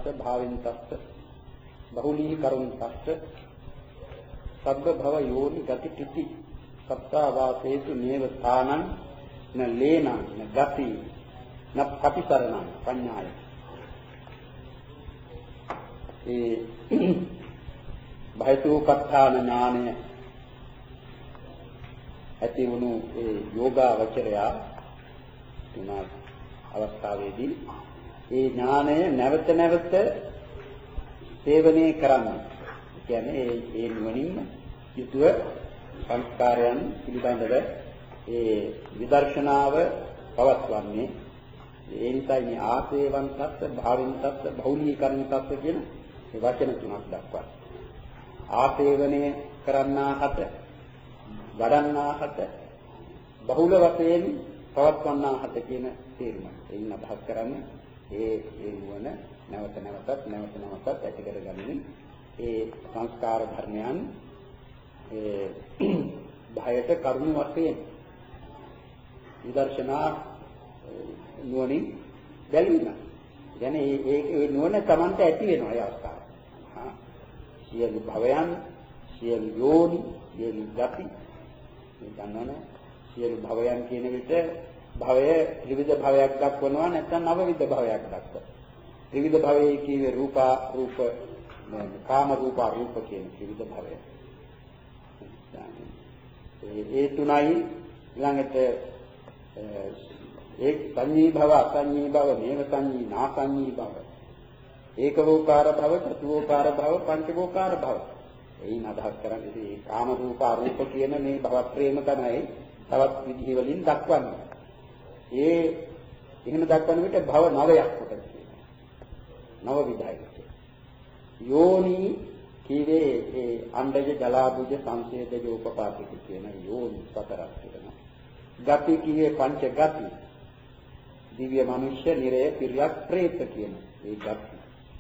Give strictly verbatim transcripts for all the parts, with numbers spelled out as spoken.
තස්ස භාවෙන් තස්ස බහුලී කරුණ තස්ස සබ්බ භව යෝනි ගති තිති සත්තා වාසේතු නේව තානං න ලේනං න ගති න පටිසරණං පඤ්ඤාය. ඒ භයතුපත්ථාන ඥානය ඇති වුණු ඒ යෝගාවචරයා තුනා අවස්ථාවේදී ඒ ඥානය නැවත නැවත සේවනය කරන්න. කියන්නේ ඒ ඒ නුවණින් යුතුව සංස්කාරයන් පිළිබඳව ඒ විදර්ශනාව පවත්වන්නේ. ඒ නිසායි මේ ආසේවන්තස්ස භාවින්තස්ස බහුලීකරණතස්ස කියන මේ වචන තුනක් දක්වන්නේ. ආසේවනය කරන්නාහත වඩන්නාහත බහුල වශයෙන් පවත්වන්නාහත කියන තේරුම. එයින් අදහස් කරන්නේ ඒ ඒ නුවණ නැවත නැවතත් නැවත නැවතත් ඇති කරගන්නේ ඒ සංස්කාර ධර්මයන් ඒ භයයට කරුණ වශයෙන් විදර්ශනා නුවණින් බැලීම. කියන්නේ ඒ ඒ නුවණ Tamanට ඇති වෙනවා ඒ අවස්ථාව. හා සියලු භවයන්, සියලු යෝනි, සියලු ගති මේ ගන්නවනේ සියලු භවයන් කියන විට භවය ත්‍රිවිධ භවයක් දක්වනවා නැත්නම් නවවිධ භවයක් දක්වනවා. ත්‍රිවිධ භවයේ කියවේ රූපා රූප කාම රූපා රූප කියන ත්‍රිවිධ භවය. ඒ තුනයි ළඟට ඒ සංඤී භව අසංඤී භව නේව සංඤී නාසංඤී භව ඒකෝකාර භව චතුෝකාර භව පංචකෝකාර භව. එයින් අදහස් කරන්නේ මේ කාම රූපා රූප කියන මේ භවත්‍රේම තමයි තවත් විදිහ වලින් දක්වන්නේ. ඒ එහෙම දක්වන විට භව නවයක් කොට කියනවා. නව විධයි. යෝනි කීවේ ඒ අණ්ඩජ ජලාභුජ සංසේදජ උපපාතික කියන යෝනි සතරක් වෙනවා. ගති කීවේ පංච ගති. දිව්‍ය මනුෂ්‍ය නිරය පිරියක් ප්‍රේත කියන ඒ ගති.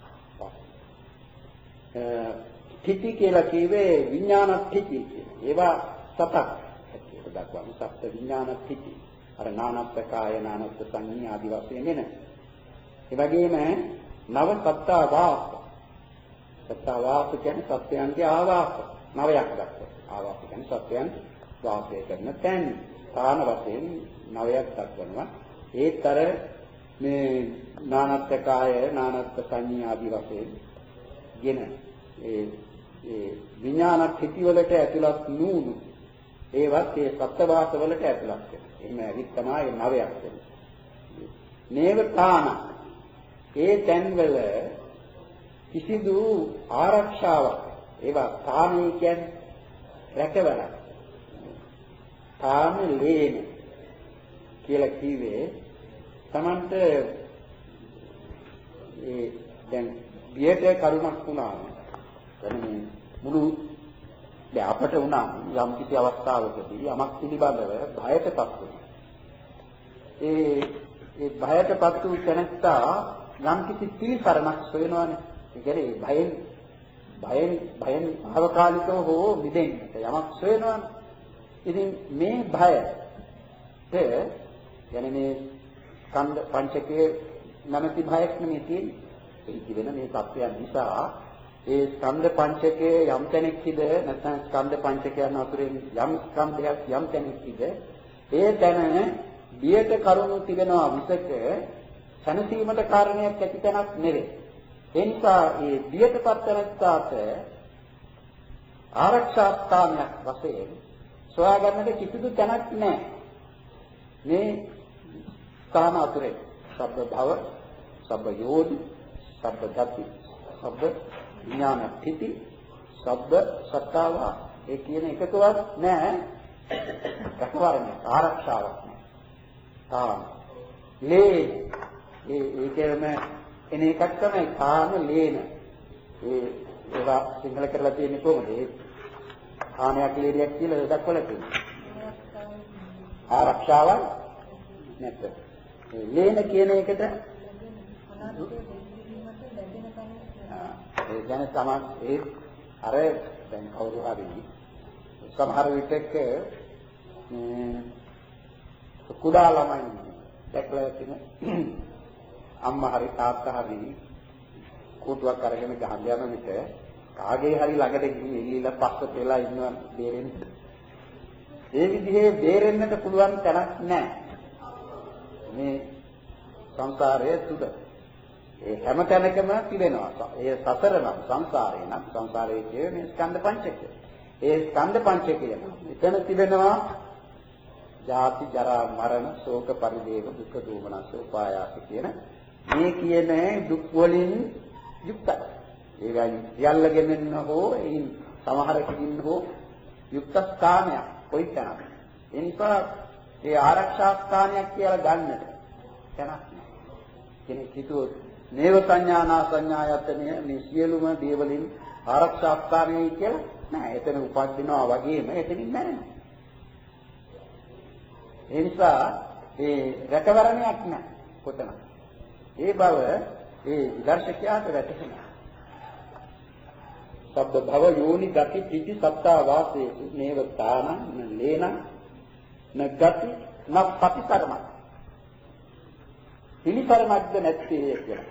තිති කියලා කීවේ විඥානත්‍ත්‍ති කියන. ඒවා සතක් ඒක දක්වන්නේ සත්ත්ව විඥානත්‍ත්‍ති. අර නානත්කාය නානත් සංඤී ආදි වශයෙන් එන. ඒ වගේම නව සත්තා වාස. සත්තා වාස කියන්නේ සත්‍යයන්ගේ ආවාස. නවයක් දක්වනවා. ආවාස කියන්නේ සත්‍යයන් වාසය කරන තැන්. තාන වශයෙන් නවයක් දක්වනවා. ඒතර මේ නානත්කාය නානත් සංඤී ආදි වශයෙන් ගෙන ඒ ඒ විඥානත්‍ත්‍ති වලට ඇතුළත් නූනු ඒවත් ඒ සත්වාස වලට ඇතුළත් වෙනවා. එහෙම ඇවිත් තමයි නවයක් වෙන්නේ. නේවතාන ඒ තැන්වල කිසිදු ආරක්ෂාවක් ඒවා තානේ කියන්නේ රැකවලා. තාම ලේන කියලා කිව්වේ Tamante ඒ දැන් බියට කරුණක් වුණා. එතන මුළු දැන් අපට වුණා යම් කිසි අවස්ථාවකදී යමක් පිළිබඳව භයටපත් වෙනවා. ඒ ඒ භයටපත් වූ තැනත්තා යම් කිසි පිළිසරණක් සොයනවානේ. ඒ කියන්නේ භයෙන් භයෙන් භයෙන් භවකාලිකව හෝ මිදෙන්නට යමක් සොයනවානේ. ඉතින් මේ භය ඒ කියන්නේ මේ ස්කන්ධ පංචකයේ නැමැති භයක් නෙමෙයි තියෙන්නේ. ඒ කියන මේ සත්‍යයන් නිසා ඒ ස්කන්ධ පංචකයේ යම් තැනෙක්ද නැත්නම් ස්කන්ධ පංචකයන් අතුරෙන් යම් ස්කන්ධයක් යම් තැනෙක්ද ඒ තැන බියට කරුණු තිබෙනවා විසක සනසීමට කාරණයක් ඇති තැනක් නෙවෙයි. ඒ නිසා මේ බියටපත් කරත්තාට ආරක්ෂා ස්ථානයක් වශයෙන් සොයාගන්නට කිසිදු තැනක් නැහැ. මේ ස්ථාන අතුරේ සබ්බ භව සබ්බ යෝනි සබ්බ ගති සබ්බ විඥානත්‍ත්‍ති සබ්බ සත්තාවා ඒ කියන එකකවත් නැහැ. රැකවරණය ආරක්ෂාවක් නැහැ. තාම ලේ ඒ ඒකෙම එන එකක් තමයි තාම ලේන. ඒ ඒවා සිංහල කරලා තියෙන්නේ කොහොමද? ඒ ආනයක් ලේරියක් කියලා දක්වලා තියෙනවා. ආරක්ෂාවක් නැත. ඒ ලේන කියන එකට ඒ කියන්නේ තමයි ඒ අර දැන් කවුරු හරි සමහර විටක කුඩා ළමයි දැක්ලා තියෙන අම්මා හරි තාත්තා හරි කෝටුවක් අරගෙන ගහන්න යන විට කාගේ හරි ළඟට ගිහින් එල්ලීලා පස්සට වෙලා ඉන්නවා බේරෙන්න. ඒ විදිහේ බේරෙන්නට පුළුවන් තැනක් නැහැ. මේ සංසාරයේ තුල. ඒ හැම තැනකම තිබෙනවා. ඒ සතර නම් සංසාරේ නම් සංසාරයේ කියන්නේ ස්කන්ධ පංචකය. ඒ ස්කන්ධ පංචකය එතන තිබෙනවා ජාති ජරා මරණ ශෝක පරිදේව දුක්ඛ දෝමනස උපායාස කියන මේ කියන දුක් වලින් යුක්තයි. ඒගයි සියල්ලගෙන හෝ එයින් සමහරකින් හෝ යුක්ත ස්ථානයක් කොයි තැනක. ඒ නිසා ඒ ආරක්ෂා ස්ථානයක් කියලා ගන්නට තැනක් නැහැ. කෙනෙක් හිතුවොත් නේව සංඥානා සංඥායතනය මේ සියලුම දේවලින් ආරක්ෂා ස්ථානයයි කියලා නෑ. එතන උපදිනවා වගේම එතනින් මැරෙනවා. ඒ නිසා ඒ රැකවරණයක් නැහැ කොතන. ඒ බව ඒ විදර්ශකයාට වැටහෙනවා. සබ්බ භව යෝනි ගති පිටි සත්තා වාසේසු නේව තානං නලේන නගති නප්පතිකරම. පිළිකරමක්ද නැත්තේ කියලා.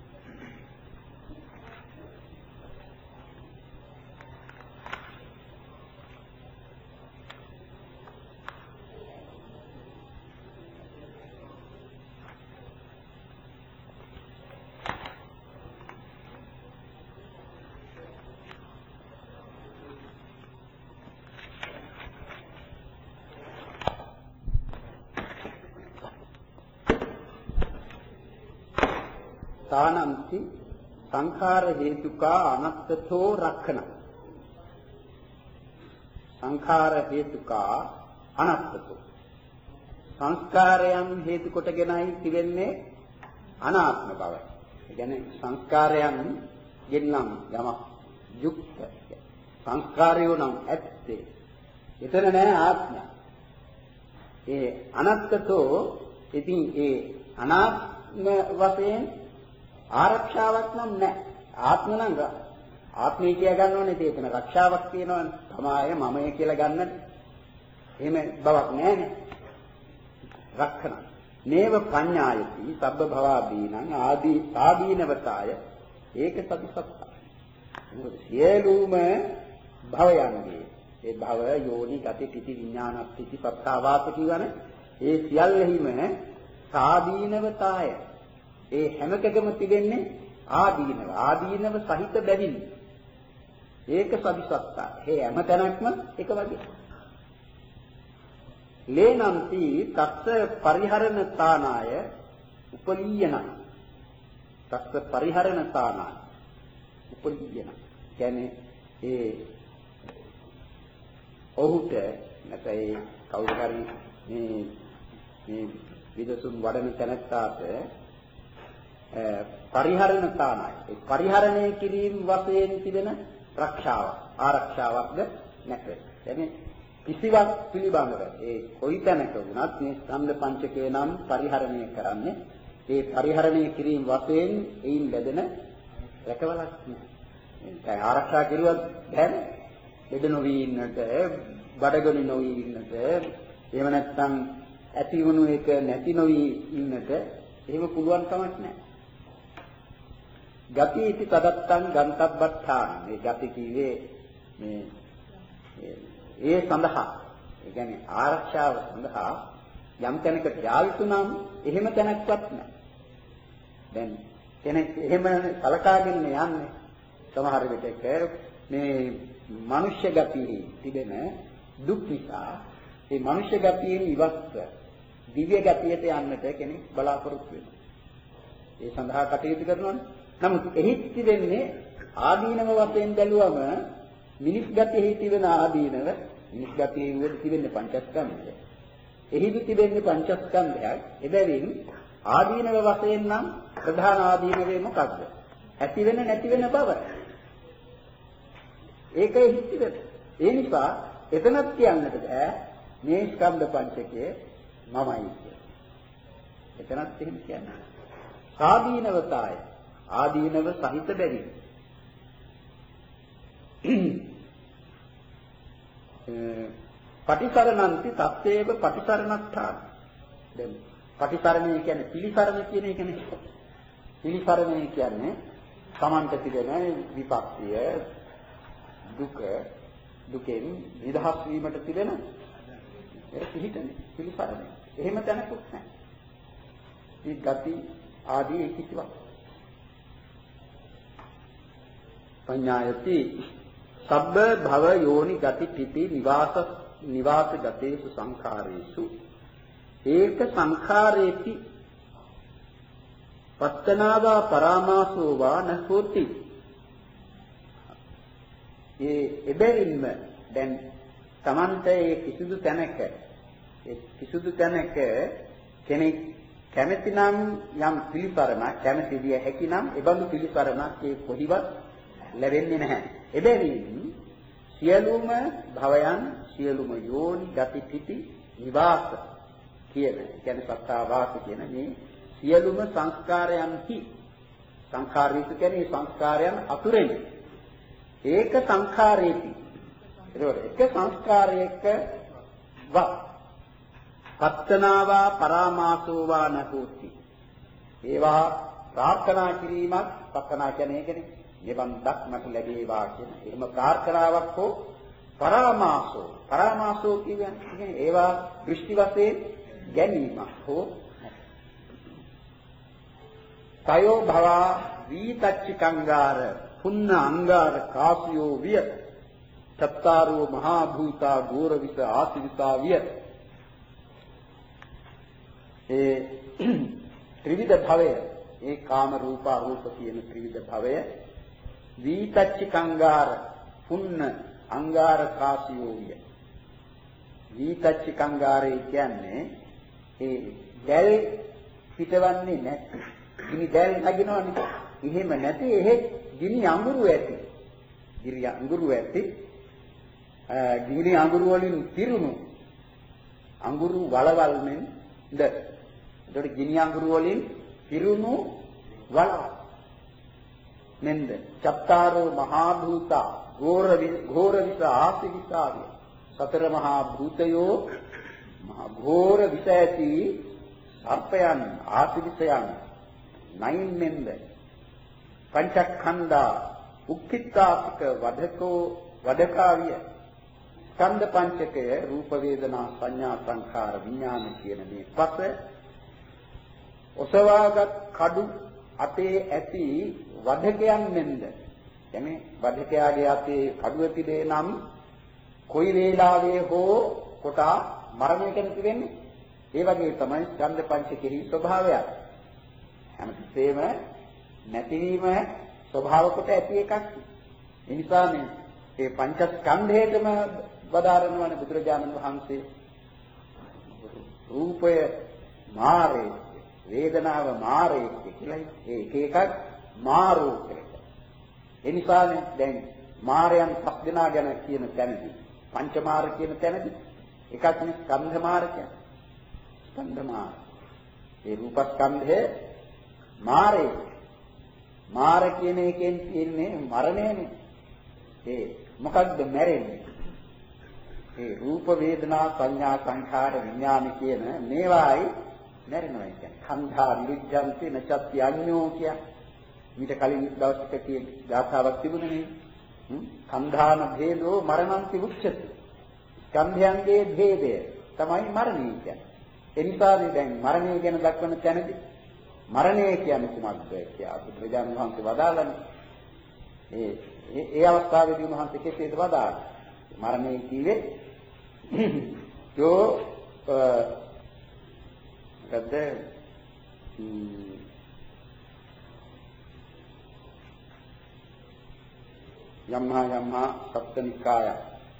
තානන්ති සංඛාර හේතුකා අනත්තතෝ රක්ඛන. සංඛාර හේතුකා අනත්තතෝ. සංස්කාරයන් හේතු කොටගෙනයි තිබෙන්නේ අනාත්ම බවයි. ඒ කියන්නේ සංස්කාරයන් ගෙන්නම් යමක් යුක්ත. සංස්කාරයෝ නම් ඇත්තේ. එතන නෑ ආත්මය. ඒ අනත්තතෝ ඉතින් ඒ අනාත්ම වශයෙන් ආරක්ෂාවක් නම් නැහැ. ආත්ම නම් ආත්මය කියලා ගන්න ඕනේ ඒකන රක්ෂාවක් තියෙනවනේ. තමාය මමය කියලා ගන්නනේ. එහෙම බවක් නැහැනේ. රක්ඛන. නේව පඤ්ඤායති සබ්බ භවාදීනං ආදී ආදීනවතාය ඒක සතිසත්තා. මොකද සියලුම භවයන්ගේ ඒ භව යෝනි ගති පිටි විඥානත් පිටි සත්තාවාස කියවනේ ඒ සියල්ලෙහිම සාදීනවතාය ඒ හැම එකකම තිබෙන්නේ ආදීනව ආදීනව සහිත බැවින් ඒක සවිසත්තා. ඒ හැම තැනක්ම එක වගේ. ලේනන්ති තස්ස පරිහරණ තානාය උපලීයන. තස්ස පරිහරණ තානාය උපලීයන. කියන්නේ ඒ ඔහුට නැත්නම් කවුරු හරි මේ මේ විදසුන් වඩන තැනට පරිහරණ තානයි. ඒ පරිහරණය කිරීම වශයෙන් තිබෙන රක්ෂාවක් ආරක්ෂාවක්ද නැත. එන්නේ කිසිවක් පිළිබඳව ඒ කොයි තැනක වුණත් මේ ස්කන්ධ පංචකේ නම් පරිහරණය කරන්නේ ඒ පරිහරණය කිරීම වශයෙන් එයින් ලැබෙන රැකවලක් නෑ. ඒ ආරක්ෂා කිරුවත් බැහැ. දෙද නොවි ඉන්නට, බඩගොනි නොවි ඉන්නට, එහෙම නැත්නම් ඇති වුණු එක නැති නොවි ඉන්නට එහෙම පුළුවන් කමක් නැහැ. ගති ඉති තදත්තං ගන්තබ්බත්තාන. මේ ගති කියේ මේ ඒ සඳහා ඒ කියන්නේ ආරක්ෂාව සඳහා යම් තැනකට යාවිතු නම් එහෙම තැනක්වත් නැහැ. දැන් කෙනෙක් එහෙම සලකාගෙන යන්නේ සමහර විටක මේ මනුෂ්‍ය ගතියේ තිබෙන දුක් නිසා ඒ මනුෂ්‍ය ගතියෙන් ඉවත්ව දිව්‍ය ගතියට යන්නට කෙනෙක් බලාපොරොත්තු වෙනවා. ඒ සඳහා කටයුතු කරනවානේ. නමුත් එහි තිබෙන්නේ ආදීනව වශයෙන් බැලුවම මිනිස් ගතියෙහි තිබෙන ආදීනව මිනිස් ගතියේ තිබෙන්නේ පංචස්කන්ධය. එහිදි තිබෙන්නේ පංචස්කන්ධයක්. එබැවින් ආදීනව වශයෙන් නම් ප්‍රධාන ආදීනවේ මොකක්ද? ඇති වෙන නැති වෙන බව. ඒකයි හිතිබෙන. ඒ නිසා එතනත් කියන්නට බෑ මේ ස්කන්ධ පංචකයේ මමයි කියලා. එතනත් එහෙම කියන්නේ. ආදීනවතාය ආදීනව සහිත බැරි. පටිසරණන්ති තත්තේව පටිසරණත්තා. දැන් පටිසරණය කියන්නේ පිළිසරණ කියන එකනේ. පිළිසරණය කියන්නේ සමන්ත තිබෙන විපක්තිය දුක දුකෙන් නිදහස් වීමට තිබෙන ඒ පිහිටනේ පිළිසරණය. එහෙම දැනකුත් නැහැ. මේ ගති ආදී කිසිවක්. පඤ්ඤායති සබ්බ භව යෝනි ගති පිටි නිවාස නිවාස ගතේසු සංඛාරේසු ඒක සංඛාරේති පත්තනාවා පරාමාසෝ වා නහෝති. ඒ එබැවින්ම දැන් Tamante ඒ කිසිදු තැනක ඒ කිසිදු තැනක කෙනෙක් කැමැතිනම් යම් පිළිසරණක් කැමැති විය හැකිනම් එබඳු පිළිසරණක් ඒ කොහිවත් ලැබෙන්නේ නැහැ. එබැවින් සියලුම භවයන් සියලුම යෝනි ගති පිටි නිවාස කියන කියන්නේ සත්තා වාස කියන මේ සියලුම සංස්කාරයන්හි සංඛාරීත කියන්නේ සංස්කාරයන් අතුරෙන් ඒක සංඛාරේති. ඒක එක සංස්කාරයක වා පත්තනාවා පරාමාසෝ වා නහෝති. ඒවා ප්‍රාර්ථනා කිරීමක් පත්තනා කියන්නේ ඒකනේ. නිවන් දක්මට ලැබේවා කියන. එහෙම ප්‍රාර්ථනාවක් හෝ පරාමාසෝ පරාමාසෝ කියන්නේ ඒවා දෘෂ්ටි වශයෙන් ගැනීමක් හෝ තයෝ භවා වීතච්චිකංගාර පුන්න අංගාර කාසියෝ විය චත්තාරෝ මහා භූතා ගෝර විස ආසිවිසා විය. ඒ ත්‍රිවිධ භවය ඒ කාම රූප රූප කියන ත්‍රිවිධ භවය වීතච්චිකංගාර පුන්න අංගාර කාසියෝ විය. වීතච්චිකංගාරේ කියන්නේ ඒ දැල් පිටවන්නේ නැති ගිනි දැල් නගිනවනේ. එහෙම නැති එහෙ ගිනි අඟුරු ඇති. ගිනි අඟුරු ඇති. ගිනි අඟුරු වලින් පිරුණු අඟුරු වලවල් මෙන්ද. ඒකට ගිනි අඟුරු වලින් පිරුණු වලවල් මෙන්ද. චත්තාරෝ මහා භූතා ගෝර ගෝර විස ආසිවිසාවිය. සතර මහා භූතයෝ මහා ගෝර විස ඇති සර්පයන් ආසිවිසයන් නයින් මෙන්ද. පංචස්කන්ධා උක්ඛිතාසික වදකෝ වදකාවිය. ස්කන්ධ පංචකය රූප වේදනා සංඥා සංඛාර විඥාන කියන මේ පස ඔසවාගත් කඩු අතේ ඇති වදකයන් මෙන්ද. එමේ වදකයාගේ අතේ කඩුව තිබේ නම් කොයි වේලාවේ හෝ කොටා මරණය කෙනෙක් වෙන්නේ. ඒ වගේ තමයි ස්කන්ධ පංචකෙහි ස්වභාවය. හැමතිස්සෙම නැතිවීම ස්වභාව කොට ඇති එකක්. ඒ නිසා මේ මේ පංචස්කන්ධයටම වදාරනවානේ බුදුරජාණන් වහන්සේ. රූපය මාරේ, වේදනාව මාරේ කියලා ඒ එක එකක් මාරෝ කියලා. ඒ නිසානේ දැන් මාරයන් පස් දෙනා ගැන කියන තැනදී පංච මාර කියන තැනදී එකක් නේ ස්කන්ධ මාර කියන්නේ. ස්කන්ධ මාර. ඒ රූපස්කන්ධය මාරේ. මාර කියන එකෙන් තියෙන්නේ මරණයනේ. ඒ මොකක්ද මැරෙන්නේ? ඒ රූප වේදනා සංඥා සංඛාර විඥාන කියන මේවායි මැරෙනවා කියන්නේ. කන්ධා විරුද්ධන්ති නචත්ති අඤ්ඤෝ කිය. ඊට කලින් දවසක තියෙන ගාථාවක් තිබුණනේ. කන්ධාන භේදෝ මරණන්ති උච්චති. ස්කන්ධයන්ගේ භේදය තමයි මරණය කියන්නේ. ඒ නිසානේ දැන් මරණය ගැන දක්වන තැනදී මරණය කියන්නේ කුමක්ද කියලා බුදුරජාණන් වහන්සේ වදාළනේ. ඒ ඒ අවස්ථාවේදී උන්වහන්සේ කෙසේද වදාළේ? මරණය කිව්වේ යෝ ගද්ද යම්හා යම්හා සප්තනිකාය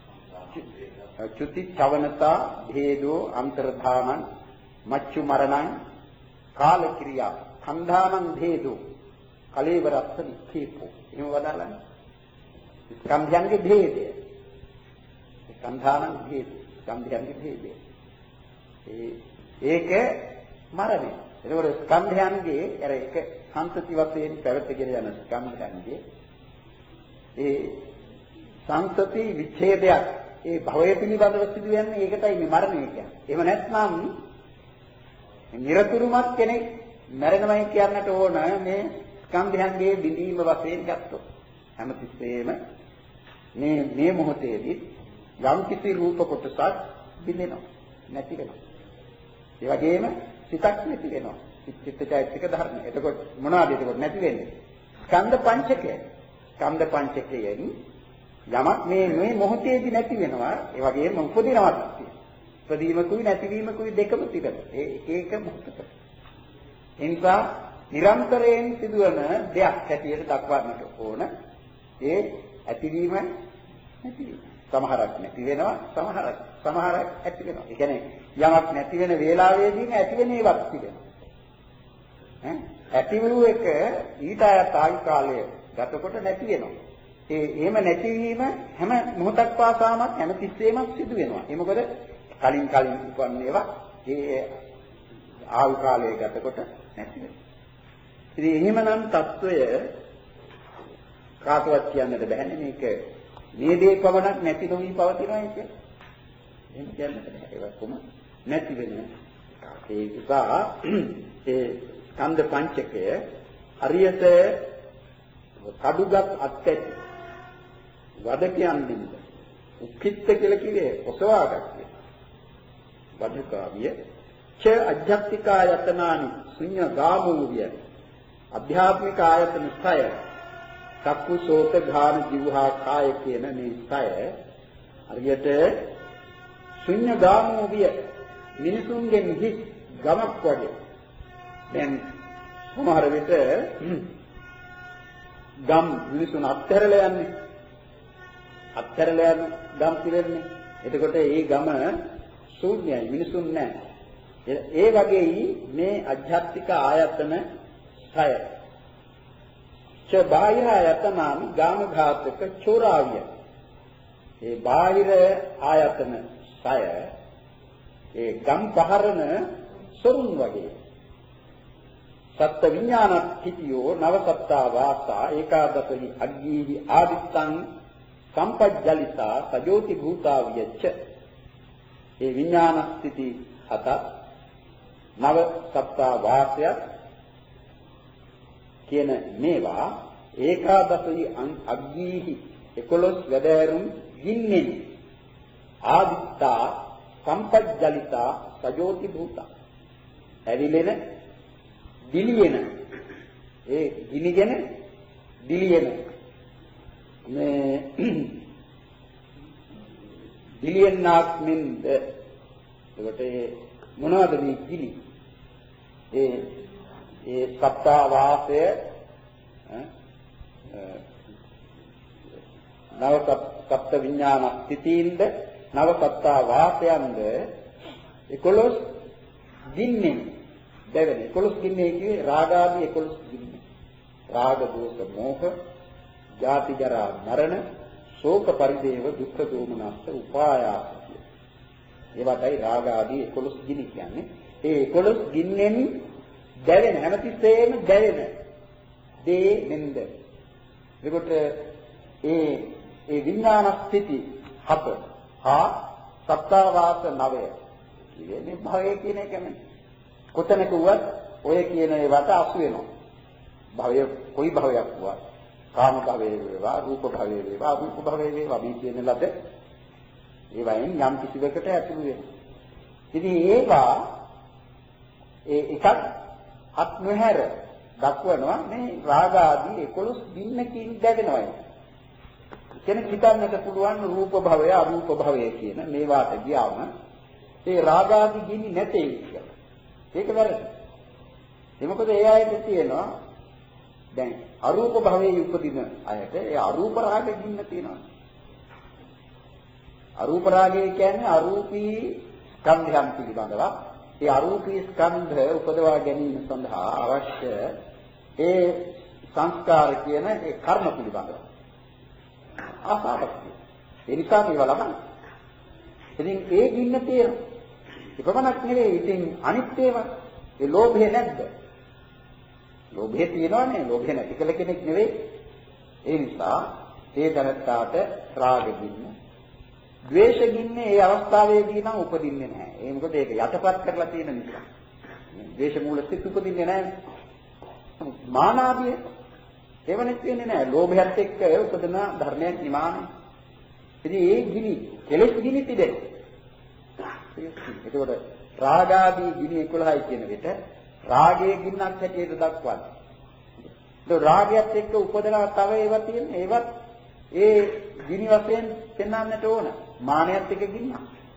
චුති චවනතා භේදෝ අන්තරධානං මච්චු මරණං කාල ක්‍රියා කන්ධානං භේදෝ කලේවරස්ස නික්ඛේපෝ. එහෙම වදාළන්නේ. ස්කන්ධයන්ගේ භේදය. කන්ධානං භේද. ස්කන්ධයන්ගේ භේදය. ඒ ඒක මරණය. ඒකවල ස්කන්ධයන්ගේ අර එක සංතති වශයෙන් පැවතගෙන යන ස්කන්ධයන්ගේ ඒ සංතති විච්ඡේදයක් ඒ භවය පිළිබඳව සිදුවන්නේ ඒකටයි මේ මරණය කියන්නේ. එහෙම නැත්නම් නිරතුරුමත් කෙනෙක් මැරෙනවයි කියන්නට ඕන මේ ස්කන්ධයන්ගේ බිඳීම වශයෙන් ගත්තොත් හැමතිස්සෙම මේ මේ මොහොතේදී යම් කිසි රූප කොටසක් බිඳෙනවා නැති වෙනවා. ඒ වගේම සිතක් නැති වෙනවා. චිත්තචෛතසික ධර්ම. එතකොට මොනවද එතකොට නැති වෙන්නේ? ස්කන්ධ පංචකය. ස්කන්ධ පංචකයෙන් යමක් මේ මේ මොහොතේදී නැති වෙනවා. ඒ වගේම උපදිනවත්. උපදීමකුයි නැතිවීමකුයි දෙකම තිබෙනවා. ඒ ඒක මොහොතක. ඒ නිසා නිරන්තරයෙන් සිදුවන දෙයක් හැටියට දක්වන්නට ඕන. ඒ ඇතිවීම නැතිවීම. සමහරක් නැති වෙනවා, සමහරක් සමහරක් ඇති වෙනවා. ඒ කියන්නේ යමක් නැති වෙන වේලාවෙදීම ඇති වෙන ඒවත් තිබෙනවා. ඈ ඇති වූ එක ඊට අයත් ආයු කාලය ගතකොට නැති වෙනවා. ඒ එහෙම නැතිවීම හැම මොහොතක් පාසාම හැම තිස්සෙම සිදු වෙනවා. ඒ මොකද කලින් කලින් උපන් ඒවා ඒ ආයු කාලය ගතකොට නැති වෙනවා. ඉතින් එහෙමනම් తত্ত্বය කාටවත් කියන්නට බැහැ මේක මේ දේ පවණක් නැති නොවි පවතිනවා කියන්නේ. එහෙම කියන්නට බැහැ. ඒක කොහොම නැති වෙන ඒ නිසා ඒ ස්කන්ධ පංචකය හරියට කඩුගත් අත්ඇති වදකයන්ින්ද උක්කිට කියලා කිව්වේ ඔසවාගත් වදකාවිය ච අධ්‍යාත්මික ආයතනානි ශුන්‍ය ගාමෝවිය අධ්‍යාත්මික ආයතන සය චක්කු සෝත ධාන જીවහා කාය කියන මේ සය හරියට ශුන්‍ය ගාමෝවිය මිනිසුන්ගෙන් හිස් ගමක් වගේ. දැන් සමහර විට ගම් මිනිසුන් අත්හැරලා යන්නේ අත්හැරලා යන ගම් පිරෙන්නේ. එතකොට ඒ ගම ශූන්‍යයි, මිනිසුන් නැහැ. ඒ වගේයි මේ අධ්‍යාත්මික ආයතන සය. ච බාහිර ආයතනානි ගාම ඝාතක චෝරාවිය. ඒ බාහිර ආයතන සය ඒ ගම් පහරන සොරුන් වගේ. සත්ත්ව විඥානත්ථිතියෝ නව සත්තා වාසා ඒකාදසහි අග්ගීහි ආදිත්තං සම්පජ්ජලිතා සජෝති භූතාවියච්ච. ඒ විඥානස්ථಿತಿ හත නව සත්තා වාසයත් කියන මේවා ඒකාදසහි අග්ගීහි එකොළොස් වැදෑරුම් ගින්නෙන් ආදිත්තා සම්පජ්ජලිතා සජෝති භූතා ඇවිලෙන දිලියෙන ඒ ගිනිගෙන දිලියෙන මේ දිලියෙන්නාක් මෙන්ද එතකොට ඒ මොනවද මේ ගිනි ඒ ඒ සත්තා වාසය නව සප්ත විඥාන ස්ථිතියින්ද නව සත්තා වාසයන්ද එකොළොස් ගින්නෙන් දෙවෙනි එකොළොස් ගින්නේ කියේ රාගාදී එකොළොස් ගින්නේ. රාග දෝෂ මෝහ ජාති ජරා මරණ ශෝක පරිදේව දුක්ඛ දෝමනස්ස උපායාස. ඒවටයි රාගාදී එකොළොස් ගිනි කියන්නේ. ඒ එකොළොස් ගින්නෙන් දැවෙන හැමතිස්සෙම දැවෙන දේ නෙන්ද. ඒකට ඒ ඒ විඥාන ස්ථಿತಿ හත හා සත්තාවාස නවය කියන්නේ භවය කියන එකනේ. කොතැනක වුවත් ඔය කියන ඒවට අසු වෙනවා. භවය කොයි භවයක් වුවත් කාම භවයේ වේවා රූප භවයේ වේවා අරූප භවයේ වේවා මේ කියන ලද ඒවයින් යම් කිසිවකට ඇතුළු වෙනවා. ඉතින් ඒවා ඒ එකක් අත් නොහැර දක්වනවා මේ රාග ආදී එකොළොස් ගින්නකින් දැවෙනවා. කෙනෙක් හිතන්නට පුළුවන් රූප භවය අරූප භවය කියන මේවාට ගියාම ඒ රාග ආදී ගිනි නැtei කියලා. ඒක වැරදි. ඒ මොකද ඒ අයට තියෙනවා දැන් අරූප භවයේ උපදින අයට ඒ අරූප රාගෙ ගින්න තියෙනවා. අරූප රාගය කියන්නේ අරූපී ස්කන්ධයන් පිළිබඳව ඒ අරූපී ස්කන්ධ උපදවා ගැනීම සඳහා අවශ්‍ය ඒ සංස්කාර කියන ඒ කර්ම පිළිබඳව ආසාවක් තියෙනවා. ඒ නිසා මේවා ලබන්නේ. ඉතින් ඒ ගින්න තියෙනවා. ඒකමනක් නෙවෙයි. ඉතින් අනිත් ඒවා ඒ ලෝභය නැද්ද? ලෝභය තියෙනවනේ. ලෝභය නැති කල කෙනෙක් නෙවෙයි. ඒ නිසා ඒ දැනත්තාට රාග ගින්න, ද්වේෂ ගින්න ඒ අවස්ථාවේදී නම් උපදින්නේ නැහැ. ඒ මොකද ඒක යටපත් කරලා තියෙන නිසා. ද්වේෂ මූල සිත් උපදින්නේ නැහැ. මානාදී ඒව නැති වෙන්නේ නැහැ. ලෝභයත් එක්ක උපදන ධර්මයක් නිමානේ. ඉතින් ඒ ගිනි කෙලෙස් ගිනි තිබෙනවා. ඒකෝට රාගාදී ගිනි එකොළහයි කියන විට රාගයේ ගින්නක් හැටියට දක්වන්නේ. ඒ රාගයත් එක්ක උපදලා තව ඒවා තියෙන ඒවත් ඒ ගිනි වශයෙන් පෙන්වන්නට ඕන. මානයත් එක්ක ගින්නක්.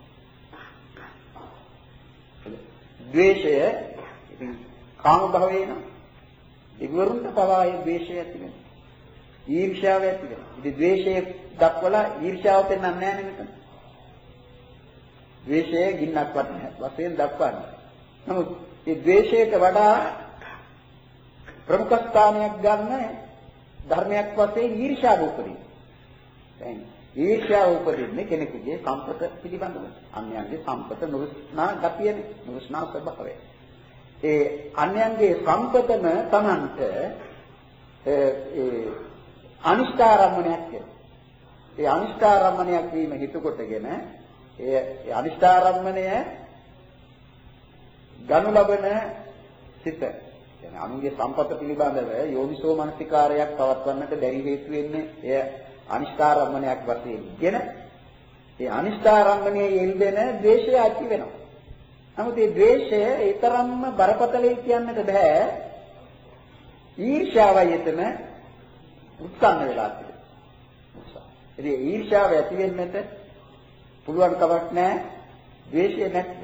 ද්වේෂය ඉතින් කාම භවයේ නම් ඉවරුන්ට පවා ඒ ද්වේෂය ඇති වෙනවා. ඊර්ෂ්‍යාව ඇති වෙනවා. ඉතින් ද්වේෂය දක්වලා ඊර්ෂ්‍යාව පෙන්වන්නේ නැහැ නේද? ද්වේෂය ගින්නක් වශයෙන් දක්වන්නේ. නමුත් මේ ද්වේෂයට වඩා ප්‍රමුඛ ස්ථානයක් ගන්න ධර්මයක් වශයෙන් ඊර්ෂ්‍යාව උපදින. දැන් ඊර්ෂ්‍යාව උපදින්නේ කෙනෙකුගේ සම්පත පිළිබඳව. අන්‍යයන්ගේ සම්පත නුරුස්නා ගතියනේ, නුරුස්නා ස්වභාවය. ඒ අන්‍යයන්ගේ සම්පතම තමන්ට ඒ අනිෂ්ඨාරම්මණයක් කියනවා. ඒ අනිෂ්ඨාරම්මණයක් වීම හිත කොටගෙන ඒ අනිෂ්ඨාරම්මණය ගනු ලබන සිත. يعني අනුන්ගේ සම්පත පිළිබඳව යෝනිසෝ මනසිකාරයක් පවත්වන්නට බැරි හේතු වෙන්නේ එය අනිෂ්ඨාරම්මණයක් වශයෙන් ඉගෙන ඒ අනිෂ්ඨාරම්මණයේ යෙල්දෙන ද්වේෂය ඇති වෙනවා. නමුත් මේ ද්වේෂය ඊතරම්ම බරපතලයි කියන්නට බෑ. ඊර්ෂ්‍යාවයි එතන උත්සන්න වෙලා තියෙනවා. ඉතින් ඊර්ෂ්‍යාව ඇති වෙන්නට පුළුවන් කමක් නැහැ. ද්වේෂය නැත්නම්.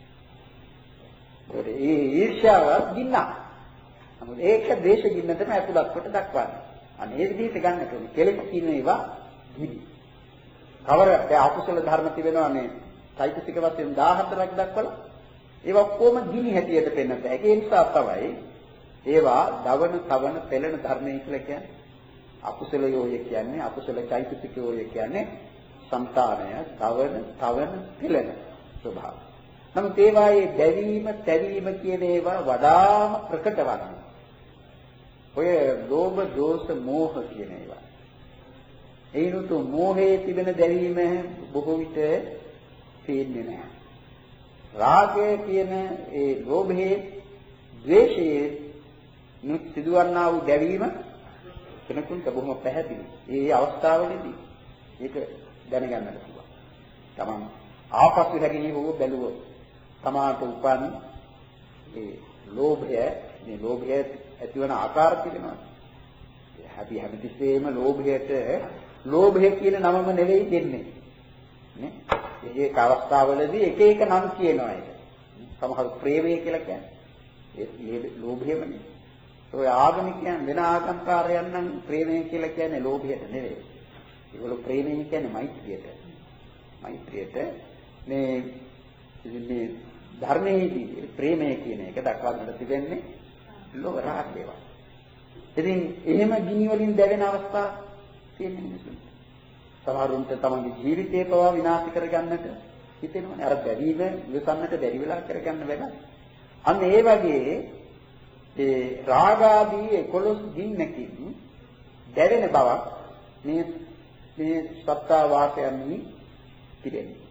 ඒ ඊර්ෂ්‍යාව ගින්නක්. නමුත් ඒක ද්වේෂ ගින්නටම ඇතුළත් කොට දක්වන්නේ. අනේ ඒ විදිහට ගන්නට ඕනේ. කෙලෙස් කියන ඒවා ගිනි. කවර අකුසල ධර්ම තිබෙනවා මේ චෛතසික වශයෙන් දහහතරක් දක්වලා ඒවා ඔක්කොම ගිනි හැටියට පෙන්වන්න. ඒක නිසා තමයි ඒවා දවන, තවන, පෙළෙන ධර්මයි කියලා කියන්නේ. අකුසලයෝය කියන්නේ අකුසල චෛතසිකයෝය කියන්නේ సంతානය, තවන, තවන, පෙළෙන ස්වභාවය. නමුත් ඒවායේ දැවීම, තැවීම කියන ඒවා වඩාම ප්‍රකට වන්නේ. ඔය ලෝභ, දෝෂ, මෝහ කියන ඒවා. ඒනුතු මෝහයේ තිබෙන දැවීම බොහෝ විට පේන්නේ නැහැ. රාගය කියන ඒ ලෝභයේ, ද්වේෂයේ නුත් සිදුවන්නා වූ දැවීම කෙනෙකුට බොහොම පැහැදිලි. ඒ අවස්ථාවලදී ඒක දැනගන්නට පුළුවන්. තමන් ආපසු හැගෙනී වූ බැලුවොත් තමාට උපන් ඒ ලෝභය, මේ ලෝභය ඇතිවන ආකාර තිබෙනවා. අපි හැමතිස්සෙම ලෝභයට ලෝභය කියන නමම නෙවෙයි දෙන්නේ. නේ? ඒක අවස්ථාවලදී එක එක නම් කියනවා ඒක. සමහර ප්‍රේමය කියලා කියන්නේ. ඒ ලෝභයමනේ. ඔය ආගමිකයන් වෙන ආගම්කාරයන් නම් ප්‍රේමය කියලා කියන්නේ ලෝභයට නෙවෙයි. ඒගොල්ලෝ ප්‍රේමය කියන්නේ මෛත්‍රියට. මෛත්‍රියට මේ මේ ධර්මයේදී ප්‍රේමය කියන එක දක්වන්නට තිබෙන්නේ ලෝභ රාග දේවා. ඉතින් එහෙම ගිනි වලින් දැවෙන අවස්ථා තියෙන මිනිසුන්ට සමහරුන්ට තමන්ගේ ජීවිතේ පවා විනාශ කරගන්නට හිතෙනවනේ. අර බැරිව ඉවසන්නට බැරි වෙලා කරගන්න වැඩ. අන්න ඒ වගේ ඒ රාගාදී එකොළොස් ගින්නකින් දැවෙන බවක් මේ මේ සත්තා වාසයන්හි තිබෙනවා.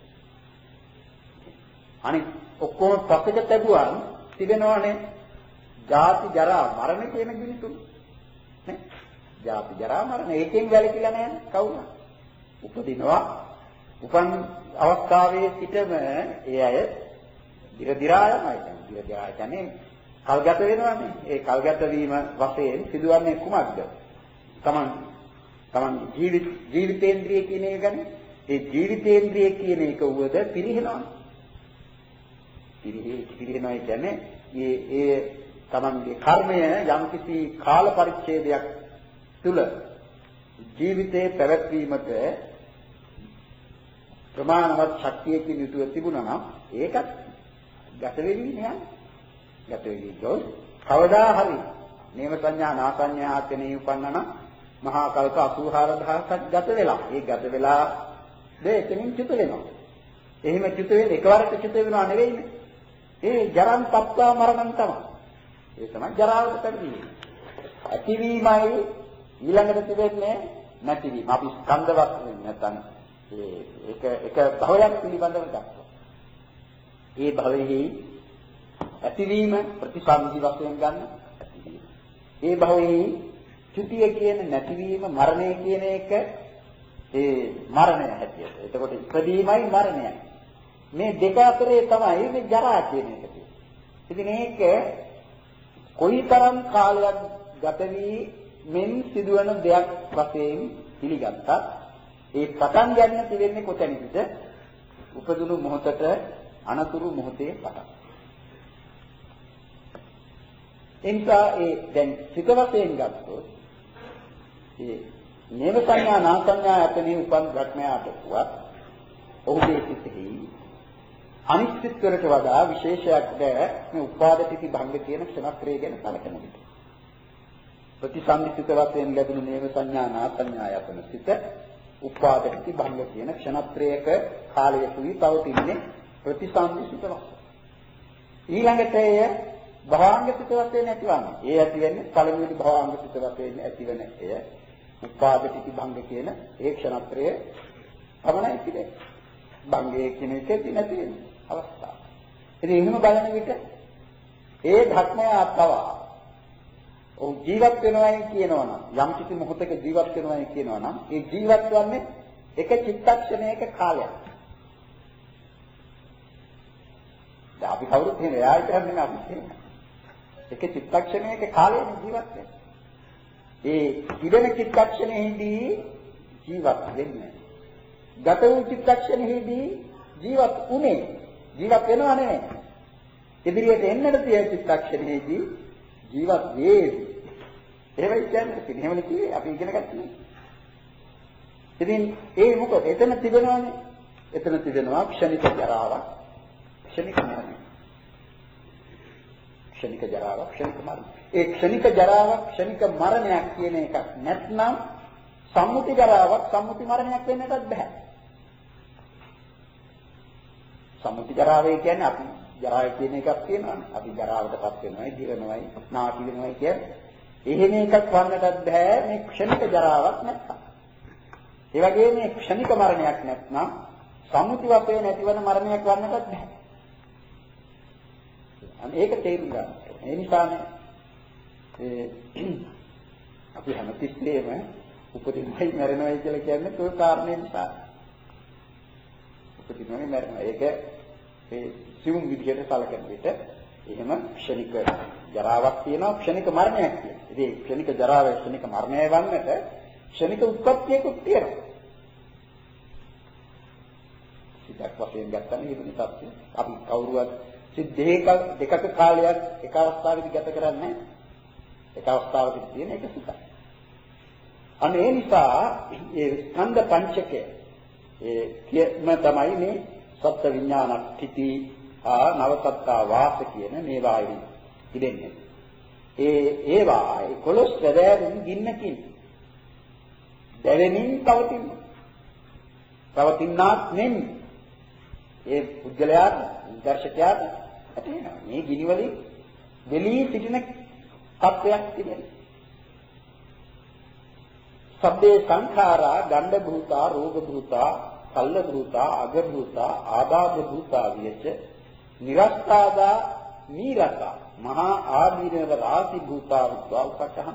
අනිත් ඔක්කොම පසෙක තිබුවන් තිබෙනවනේ ජාති ජරා මරණ කියන ගිනි තුන. නේ? ජාති ජරා මරණ ඒකෙන් වැළකීලා නැහැ කවුරුත්. උපදිනවා උපන් අවස්ථාවේ සිටම ඒ අය දිර දිරා යනවා. දිර දිරා කියන්නේ කල්ගත වෙනවානේ. ඒ කල්ගත වීම වශයෙන් සිදුවන්නේ කුමක්ද? තමන් තමන් ජීවිත ජීවිතේන්ද්‍රිය කියන එක ගැන ඒ ජීවිතේන්ද්‍රිය කියන එක උවද පිරිහෙනවා. පිරිහි පිරිහෙනවා කියන්නේ ඒ ඒ තමන්ගේ කර්මය යම්කිසි කාල පරිච්ඡේදයක් තුල ජීවිතේ පැවැත්වීමට ප්‍රමාණවත් ශක්තියකින් යුතුව තිබුණා නම් ඒකත් ගත වෙන්නේ නැහැ. ගත වෙන්නේ ගොස් කවදා හරි නේම සංඥා නාසඤ්ඤා ආතනේ උපන්නන මහා කල්ප අසූහාර දහසක් ගත වෙලා ඒ ගත වෙලා දෙකෙනින් චුත වෙනවා. එහෙම චුත වෙන්නේ එකවරට චුත වෙනවා නෙවෙයිනේ. ඒ ජරන් තත්වා මරණන් තමයි. ඒ තමයි ජරාවට පැමිණීම. ඇතිවීමයි ඊළඟට තිබෙන්නේ නැතිවීම. අපි ස්කන්ධ වශයෙන් නැත්නම් ඒ එක එක භවයක් පිළිබඳව දක්වනවා. ඒ භවෙහි ඇතිවීම ප්‍රතිසන්දි වශයෙන් ගන්න ඇතිවීම. ඒ භවෙහි චුතිය කියන නැතිවීම මරණය කියන එක ඒ මරණය හැටියට. එතකොට ඉපදීමයි මරණයයි. මේ දෙක අතරේ තමයි මේ ජරා කියන එක තියෙන්නේ. ඉතින් මේක කොයිතරම් කාලයක් ගත වී මෙන් සිදුවන දෙයක් වශයෙන් පිළිගත්තත් ඒ පටන් ගන්න තිබෙන්නේ කොතැනද? උපදුණු මොහොතට අනතුරු මොහොතේ පටන්. එනිසා ඒ දැන් සිත වශයෙන් ගත්තොත් ඒ නේව සංඥා නා සංඥා ඇතනේ උපන් ප්‍රඥාට වුවත් ඔහුගේ සිතෙහි අනිශ්චිත කරට වඩා විශේෂයක් දැ මේ උපාදිතී භංග කියන ක්ෂණත්‍රය ගැන කලකන විට ප්‍රතිසන්දිත වශයෙන් ලැබුණු නේව සංඥා නා සංඥා යතන සිත උපාදිතී භංග කියන ක්ෂණත්‍රයක කාලයකුයි පවතින්නේ ප්‍රතිසන්දිත වශයෙන්. ඊළඟට එය භවාංග සිත වශයෙන් ඇතිවන්නේ. ඒ ඇති වෙන්නේ පළමුවෙනි භවාංග සිත වශයෙන් ඇතිවන එය උපාදිතී භංග කියන ඒ ක්ෂණත්‍රය පමණයි පිළිගන්නේ. භංගයේ කියන එකේ නැති වෙන අවස්ථාව. ඉතින් එහෙම බලන විට ඒ ධර්මය අත්වා ඔව් ජීවත් වෙනවායි කියනවනම් යම් කිසි මොහොතක ජීවත් වෙනවායි කියනවනම් ඒ ජීවත් වන්නේ එක චිත්තක්ෂණයක කාලයක්. දැන් අපි කවුරුත් එහෙම එයා කියන්නේ අපි කියන්නේ. එක චිත්තක්ෂණයක කාලයක ජීවත් වෙනවා. ඒ ඉගෙන චිත්තක්ෂණයේදී ජීවත් වෙන්නේ. ගත වූ චිත්තක්ෂණයේදී ජීවත් උනේ ජීවත් වෙනව නෙමෙයි. ඉදිරියට එන්නට තියෙන චිත්තක්ෂණයේදී ජීවත් වේවි. එහෙමයි කියන්නේ. එහෙමනේ කිව්වේ අපි ඉගෙන ගත්තනේ. ඉතින් ඒ මොකද එතන තිබෙනවනේ. එතන තිබෙනවා ක්ෂණික ජරාවක්, ක්ෂණික මරණය. ක්ෂණික ජරාවක්, ක්ෂණික මරණය. ඒ ක්ෂණික ජරාවක්, ක්ෂණික මරණයක් කියන එකක් නැත්නම් සම්මුති ජරාවක්, සම්මුති මරණයක් වෙන්නටත් බෑ. සම්මුති ජරාවේ කියන්නේ අපි ජරාව කියන එකක් තියෙනවානේ. අපි ජරාවටපත් වෙනවයි, දිරනවයි, නාකි වෙනවයි කියන්නේ. එහෙම එකක් වන්නටත් බෑ මේ ක්ෂණික ජරාවක් නැත්නම්. ඒ වගේම මේ ක්ෂණික මරණයක් නැත්නම් සම්මුති වශයෙන් නැතිවන මරණයක් වන්නටත් බෑ. අන්න ඒක තේරුම් ගන්න. ඒ නිසානේ ඒ අපි හැමතිස්සෙම උපදිනවයි මැරෙනවයි කියලා කියන්නේ ඒ කාරණේ නිසා. උපදිනවයි මැරෙනවා. ඒක ඒ සිවුම් විදිහට සැලකෙන විට එහෙම ක්ෂණික ජරාවක් තියෙනවා, ක්ෂණික මරණයක් තියෙනවා. ඉතින් ක්ෂණික ජරාව, ක්ෂණික මරණය වන්නට ක්ෂණික උත්පත්තියකුත් තියෙනවා. සිතක් වශයෙන් ගත්තම මේ නිසාත් අපි කවුරුවත් සිත් දෙක දෙකක කාලයක් එක අවස්ථාවකදී ගත කරන්නේ එක අවස්ථාවකදී තියෙන එක සිතක්. අන්න ඒ නිසා ඒ ස්කන්ධ පංචකය ඒ කියම තමයි මේ සත්ත්ව විඥාන ස්ථಿತಿ ආ නවසත්තා වාස කියන මේවායි ඉදෙන්නේ. ඒ ඒවා ඒ කොළොස් වැදෑරුම් ගින්නකින් දැවෙමින් පවතින. පවතිනාත් නෙමෙයි. ඒ පුද්ගලයාට දර්ශකයාට ඇතිවෙනවා. මේ ගිනි වලින් දෙලී සිටින තත්වයක් තිබෙනවා. සබ්බේ සංඛාරා ගණ්ඩ භූතා රෝග භූතා කල්ල භූතා අග භූතා ආදාද භූතා වියච නිරස්තාදා නීරස මහා ආදීනව රාසි භූතා වූ උපකහන.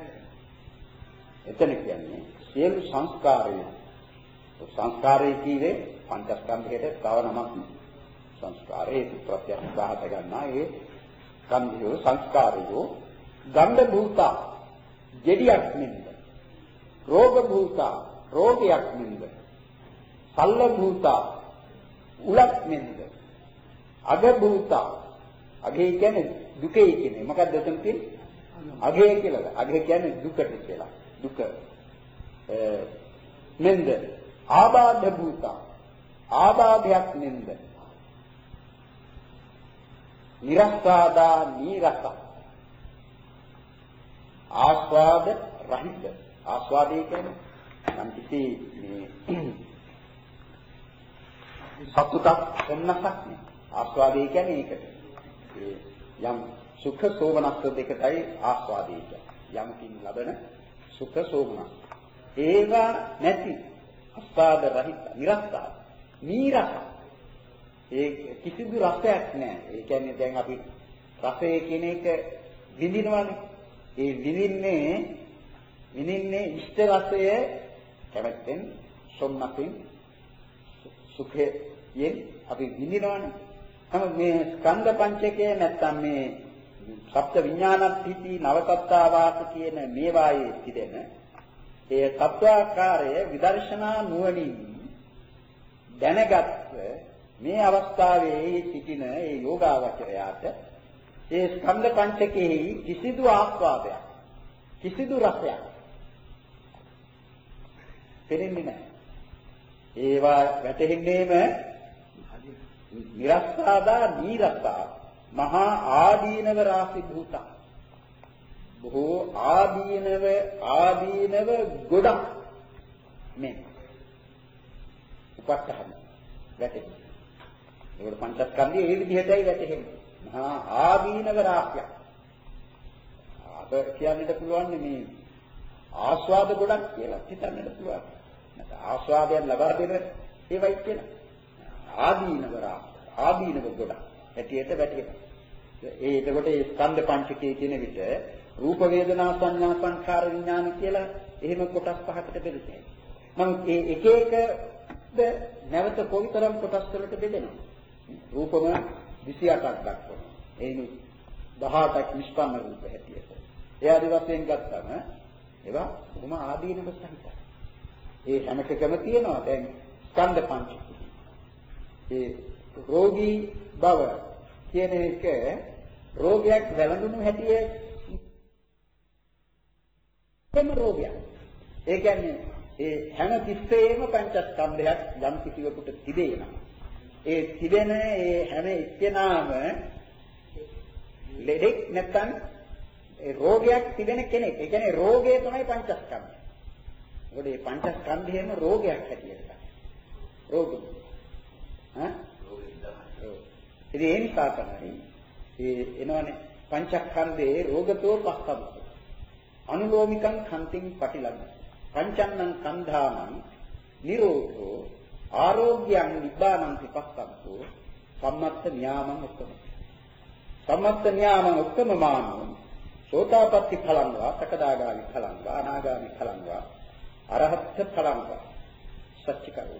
එතන කියන්නේ සියලු සංස්කාරය සංස්කාරය කීවේ පංචස්කන්ධයට තව නමක් සංස්කාරයේ ප්‍රත්‍යක්ෂාහත ගන්නා ඒ ස්කන්ධය සංස්කාරයෝ ගණ්ඩ භූතා ජෙඩියක් නෙමෙයි. රෝග භූතා රෝගයක් නෙමෙයි. සල්ල භූතා උලක් නෙමෙයි. අග භූතා අගේ කියන්නේ දුකේ කියන්නේ මොකක්ද එතන තියෙන්නේ? අගේ කියලා. අගේ කියන්නේ දුකට කියලා. දුක. නෙන්ද ආබාධ භූතා ආබාධයක් නෙන්ද. නිරස්සාදා නීරස ආස්වාද රහිත. ආස්වාදේ කියන්නේ නම් කිසි මේ සතුටක් වෙනසක් නේ. ආස්වාදේ කියන්නේ ඒකට. ඒ යම් සුඛ සෝමනස්ස දෙකටයි ආස්වාදේ කියන්නේ. යම්කින් ලබන සුඛ සෝමනස්ස. ඒවා නැති ආස්වාද රහිත නිරස්සාද නීරස. ඒ කිසිදු රසයක් නැහැ. ඒ කියන්නේ දැන් අපි රසය කියන එක විඳිනවානේ. ඒ විඳින්නේ විඳින්නේ ඉෂ්ට රසය කැමැත්තෙන්, සොම්නසින්, සුඛයෙන් අපි විඳිනවනේ. නමුත් මේ ස්කන්ධ පංචකය නැත්තම් මේ සප්ත විඥානත්ථිති නවසත්තාවාස කියන මේවායේ තිබෙන ඒ තත්වාකාරය විදර්ශනා නුවණින් දැනගත් මේ අවස්ථාවේ සිටින ඒ යෝගාවචරයාට ඒ ස්කන්ධ පංචකයේ කිසිදු ආස්වාදයක් කිසිදු රසයක් පෙනෙන්නේ නැහැ. ඒවා වැටෙන්නේම නිරස්සාදා නීරසා මහා ආදීනව රාශි භූත. බොහෝ ආදීනව ආදීනව ගොඩක් මේ උපත්තහම වැටෙන්නේ. ඒකට පංචස්කන්ධය ඒ විදිහටයි වැටෙන්නේ. මහා ආදීනව රාශිය. අද කියන්නට පුළුවන් මේ ආස්වාද ගොඩක් කියලා හිතන්නට පුළුවන්. නැත්නම් ආස්වාදයෙන් ලබා දෙන ඒවයි කියලා. ආදීනව රාශිය. ආදීනව ගොඩක්. ඇටියට වැටෙනවා. ඒ එතකොට ඒ ස්කන්ධ පංචකයේ කියන විට රූප වේදනා සංඥා සංඛාර විඥාන කියලා එහෙම කොටස් පහකට බෙදෙනවා. නමුත් මේ එක එකද නැවත කොයිතරම් කොටස් වලට බෙදෙනවා. රූපම විසි අටක් දක්වනවා. එයිනු දහඅටක් නිෂ්පන්න රූප හැටියට. ඒ ආදි වශයෙන් ගත්තම ඒවා බොහොම ආදීනව සහිතයි. ඒ හැම එකකම තියෙනවා දැන් ස්කන්ධ පංචකය. ඒ රෝගී බව කියන එක රෝගයක් වැළඳුණු හැටිය එම රෝගයක්. ඒ කියන්නේ ඒ හැම තිස්සෙම පංචස්කන්ධයක් යම් කිසිවෙකුට තිබේනවා. ඒ තිබෙන ඒ හැම එක්කෙනාම ලෙඩෙක් නැත්නම් ඒ රෝගයක් තිබෙන කෙනෙක්. ඒ කියන්නේ රෝගය තමයි පංචස්කන්ධය. මොකද මේ පංචස්කන්ධයම රෝගයක් හැටියට ගන්න. රෝගය. ඈ? ඉතින් ඒ නිසා තමයි ඒ එනවනේ පංචස්කන්ධේ රෝගතෝ පස්සබ්බ. අනුලෝමිකං කන්තිං පටිලබ්බ. පංචන්නං කන්ධානං නිරෝධෝ ආරෝග්‍යං නිබ්බානං විපස්සබ්බෝ සම්මත්ත න්‍යාමං උත්තම. සම්මත්ත න්‍යාමං උත්තම මානෝ සෝතාපට්ටි ඵලං වා සකදාගාමි ඵලං වා අනාගාමි ඵලං වා අරහත් ඵලං වා සච්චිකරෝ.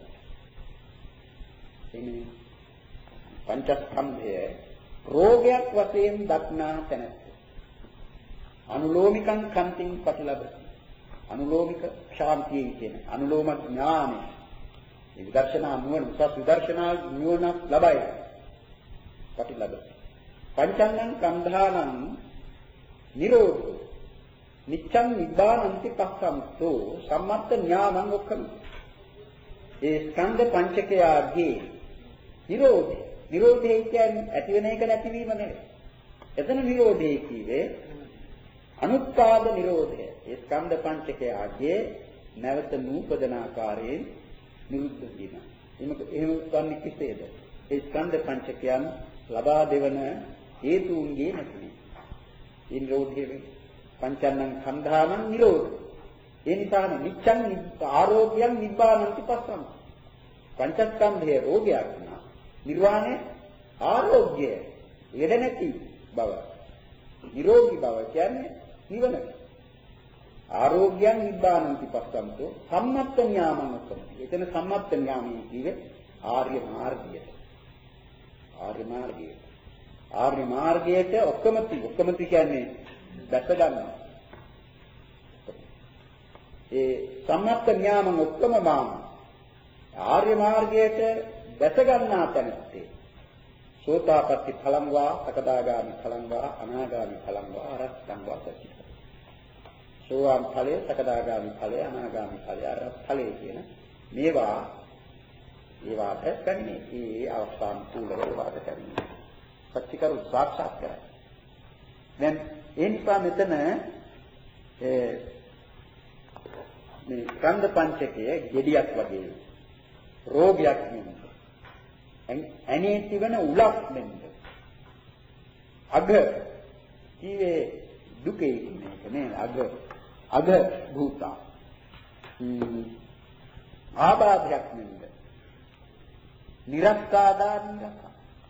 එනි පංචස්කන්ධය රෝගයක් වශයෙන් දක්නා තැනැත්ත. අනුලෝමිකං කන්තිං පටිලබ්බති. අනුලෝමික ශාන්තිය කියන අනුලෝම ඥානය. මේ විදර්ශනා නුවණ උසස් විදර්ශනා නුවණ ලබයි. පටිලබ්බති. පංචන්නං කන්ධානං නිරෝධෝ නිච්ඡං නිබ්බානන්ති පස්සම්තෝ සම්මත්ත ඥානං ඔක්කම. ඒ ස්කන්ධ පංචකයාගේ නිරෝධය. නිරෝධය කියන්නේ ඇති වෙන එක නැතිවීම නෙවෙයි. එතන නිරෝධය කියේ අනුත්පාද නිරෝධය. ඒ ස්කන්ධ පංචකයාගේ නැවත නූපදන ආකාරයෙන් නිරුද්ධ වීම. එමක එහෙම වන්නේ කෙසේද? ඒ ස්කන්ධ පංචකයන් ලබා දෙවන හේතුන්ගේ නැතිවීම. ඒ නිරෝධයේ පංචන්නං කන්ධානං නිරෝධ. ඒ නිසා නිච්ඡං ආරෝග්‍යං නිබ්බානන්ති පස්සම්. පංචස්කන්ධයේ රෝගයක් නා නිර්වාණය ආරෝග්‍ය ලෙඩ නැති බව. නිරෝගී බව කියන්නේ නිවන. ආරෝග්‍යං නිබ්බානන්ති පස්සම්තෝ සම්මත්ත ඥානං උත්තමයි. එතන සම්මත්ත ඥානය කියේ ආර්ය මාර්ගයට. ආර්ය මාර්ගයට. ආර්ය මාර්ගයට ඔක්කොමති ඔක්කොමති කියන්නේ දැක ගන්නවා. ඒ සම්මත්ත ඥානං උත්තම මාන ආර්ය මාර්ගයට දැක ගන්නා තැනත්තේ සෝතාපට්ටි ඵලං වා සකදාගාමි ඵලං වා අනාගාමි ඵලං වා අරහතං වා සච්චිත. සෝවාන් ඵලය, සකදාගාමි ඵලය, අනාගාමි ඵලය, අරහත් ඵලය කියන මේවා ඒවාට කන්නේ ඒ අවස්ථාන් තුල ඒවාට කන්නේ. සච්චිකරු සාක්ෂාත් කරයි. දැන් ඒ නිසා මෙතන ඒ මේ ස්කන්ධ පංචකයේ gediyak වගේ රෝගයක් නෙමෙයි. ඇනේ තිබෙන උලක් නෙමෙයි. අග කීවේ දුකේ මේක නේ අග අග භූතා. ආබාධයක් නෙමෙයි. නිරස්කාදානික.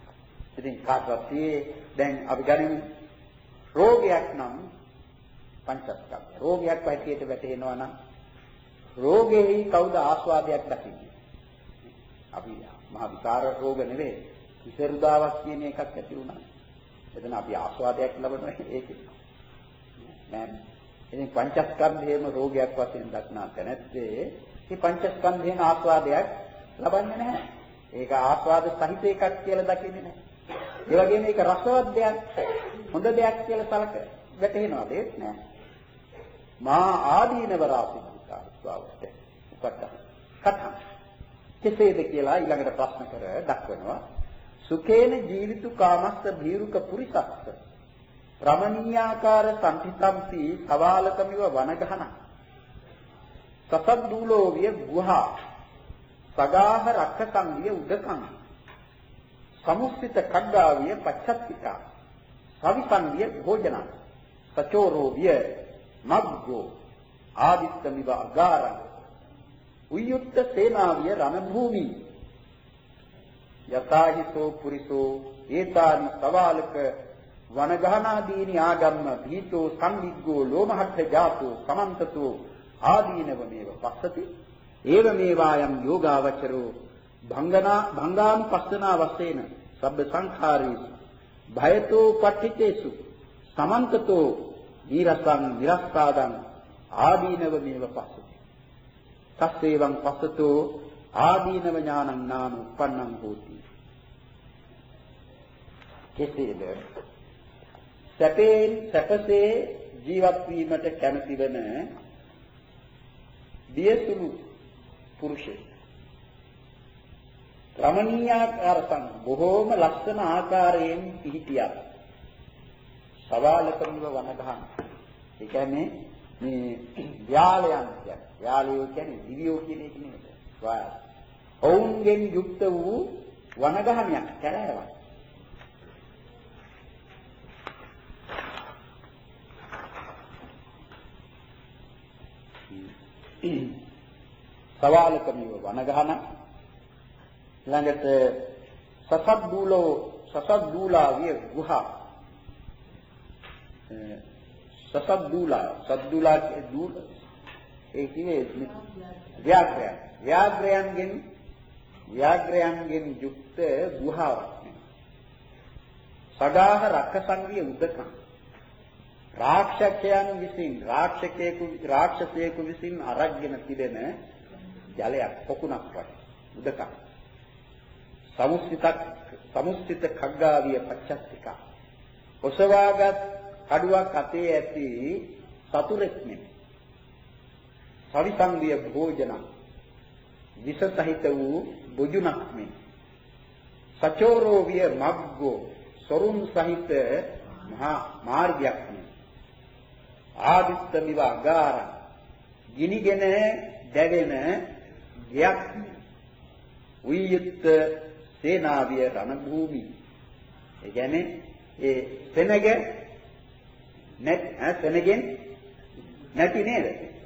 ඉතින් කාටවත් දැන් අපි ගනිමු රෝගයක් නම් පංචස්කන්ධය. රෝගයක් හැටියට වැටෙනවා නම් රෝගෙහි කවුද ආස්වාදයක් දකින්නේ? අපි මහා විකාර රෝග නෙවෙයි. විසරුදාවක් කියන එකක් ඇති වුණා. එතන අපි ආස්වාදයක් ලබනවා ඒකේ. නෑ. ඉතින් පංචස්කන්ධයේම රෝගයක් වශයෙන් දක්නා තැනැත්තේ මේ පංචස්කන්ධයෙන් ආස්වාදයක් ලබන්නේ නැහැ. ඒක ආස්වාද සහිත එකක් කියලා දකින්නේ නැහැ. ඒ වගේම ඒක රසවත් දෙයක්, හොඳ දෙයක් කියලා සලක වැටෙනවද? ඒත් නෑ. මා ආදීනව රාසිකාර ස්වභාවයට උපත කතා. කෙසේද කියලා ඊළඟට ප්‍රශ්න කර දක්වනවා. සුකේන ජීවිතු කාමස්ස භීරුක පුරිසස්ස රමණීයාකාර සම්පිතම්පි සවාලකමිව වනගහන සසද්දූලෝ විය ගුහා සගාහ රක්කසංගිය උදකං සමුස්සිත කග්ගාවිය පච්චත්තිකා සවිසංගිය භෝජන සචෝරෝ විය මග්ගෝ ආදිත්තමිව අගාරං උයුත්ත සේනාවිය රණභූමි යතාහිසෝ පුරිසෝ ඒතානි සවාලක වනගහනාදීනි ආගම්ම භීතෝ සංවිග්ගෝ ලෝමහත්ථ ජාතෝ සමන්තතෝ ආදීනවමේව පස්සති ඒව මේවායම් යෝගාවචරෝ භංගනා භංගානුපස්සනා වශයෙන් සබ්බ සංඛාරේසු භයතෝ පට්ඨිතේසු සමන්තතෝ දීරසං නිරස්සාදං ආදීනවමේව පස්සති තස්සේවං පස්සතෝ ආදීනව ඥානං නාම උප්පන්නං හෝති. කෙසේද සැපෙන් සැපසේ ජීවත් වීමට කැමති වන දියසුළු පුරුෂයෙක් රමණීයාකාර සං බොහෝම ලස්සන ආකාරයෙන් පිහිටියක් සවාලකමිව වනගහන. ඒ කියන්නේ මේ ව්‍යාලයන් කියන්නේ ව්‍යාලයෝ කියන්නේ දිවියෝ කියන එක නෙමෙයි. වා ඔවුන්ගෙන් යුක්ත වූ වනගහනයක් කැලෑවක්. සවාලකමිව වනගහන ළඟට සසද්දූලෝ සසද්දූලා විය ගුහා සසද්දූලා සද්දූලා දූල ඒ කියන්නේ ව්‍යාග්‍රය ව්‍යාග්‍රයන්ගෙන් ව්‍යාග්‍රයන්ගෙන් යුක්ත ගුහාවක් සගාහ රක්කසංගිය උදකං රාක්ෂකයන් විසින් රාක්ෂකයෙකු රාක්ෂසයෙකු විසින් අරගෙන තිබෙන ජලයක් පොකුණක් වගේ උදකං සමුස්සිතක් සමුස්සිත khaggaviya පච්චත්තිකා ඔසවාගත් කඩුවක් අතේ ඇති සතුරෙක් නෙමෙයි සවිසංගිය භෝජන විස සහිත වූ බුජුණක් මේ සචෝරෝ විය මග්ගෝ සොරුන් සහිත මහා මාර්ගයක් මේ ආදිත්ත විවාගාර ගිනිගෙන දැවෙන ගයක් උයුත් සේනාවිය රණභූමි ඒ කියන්නේ ඒ සෙනග නැත් සෙනගෙන් නැති නේද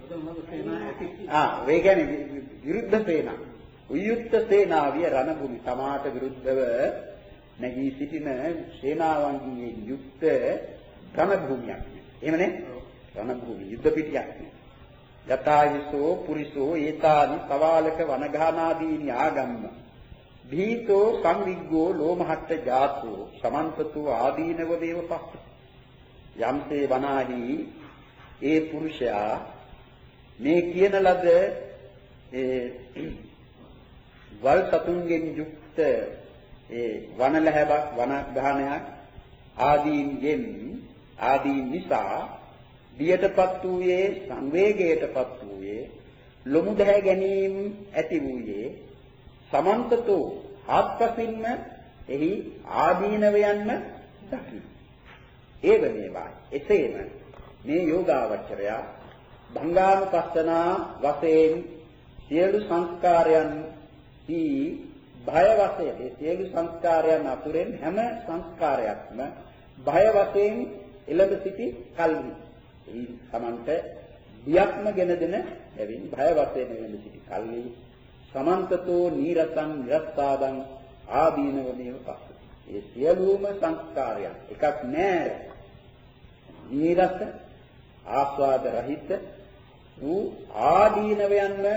ආ ඒ කියන්නේ විරුද්ධ සේනා උයුත් සේනාවිය රණභූමි තමාට විරුද්ධව නැගී සිටින සේනාවන්ගේ යුක්ත රණභූමියක් එහෙමනේ රණභූමි යුද්ධ පිටියක් යතාහිසෝ පුරිසෝ ඒතානි සවාලක වනගානාදීනි ආගම්ම භීතෝ සංවිග්ගෝ ලෝමහට්ට ජාතෝ සමන්තතෝ ආදීනව දේව පස්ස යම්සේ වනාහි ඒ පුරුෂයා මේ කියන ලද ඒ වල් සතුන්ගෙන් යුක්ත ඒ වනලැබක් වනගානයක් ආදීන්ගෙන් ආදීන් නිසා දියටපත් වූයේ සංවේගයටපත් වූයේ ලොමු දැහැ ගැනීම ඇති වූයේ සමන්තතෝ ආත්පසින්ම එහි ආදීනවයන්ම දකි. ඒ වේවා එසේම මේ යෝගාවචරය භංගානුපස්සනා වශයෙන් සියලු සංස්කාරයන් හි භය වශයෙන් ඒ සියලු සංස්කාරයන් අතුරෙන් හැම සංස්කාරයක්ම භය වශයෙන් එළඹ සිටි කල්හි ඒ සමන්ත බියක්ම ගෙන දෙන එවින් භය වශයෙන් එළඹ සිටි කල්හි සමන්තතෝ නීරසං නිරස්සාදං ආදීනවමේව පස්සති. ඒ සියලුම සංස්කාරයන් එකක් නෑ නීරස ආස්වාද රහිත වූ ආදීනවයන්ම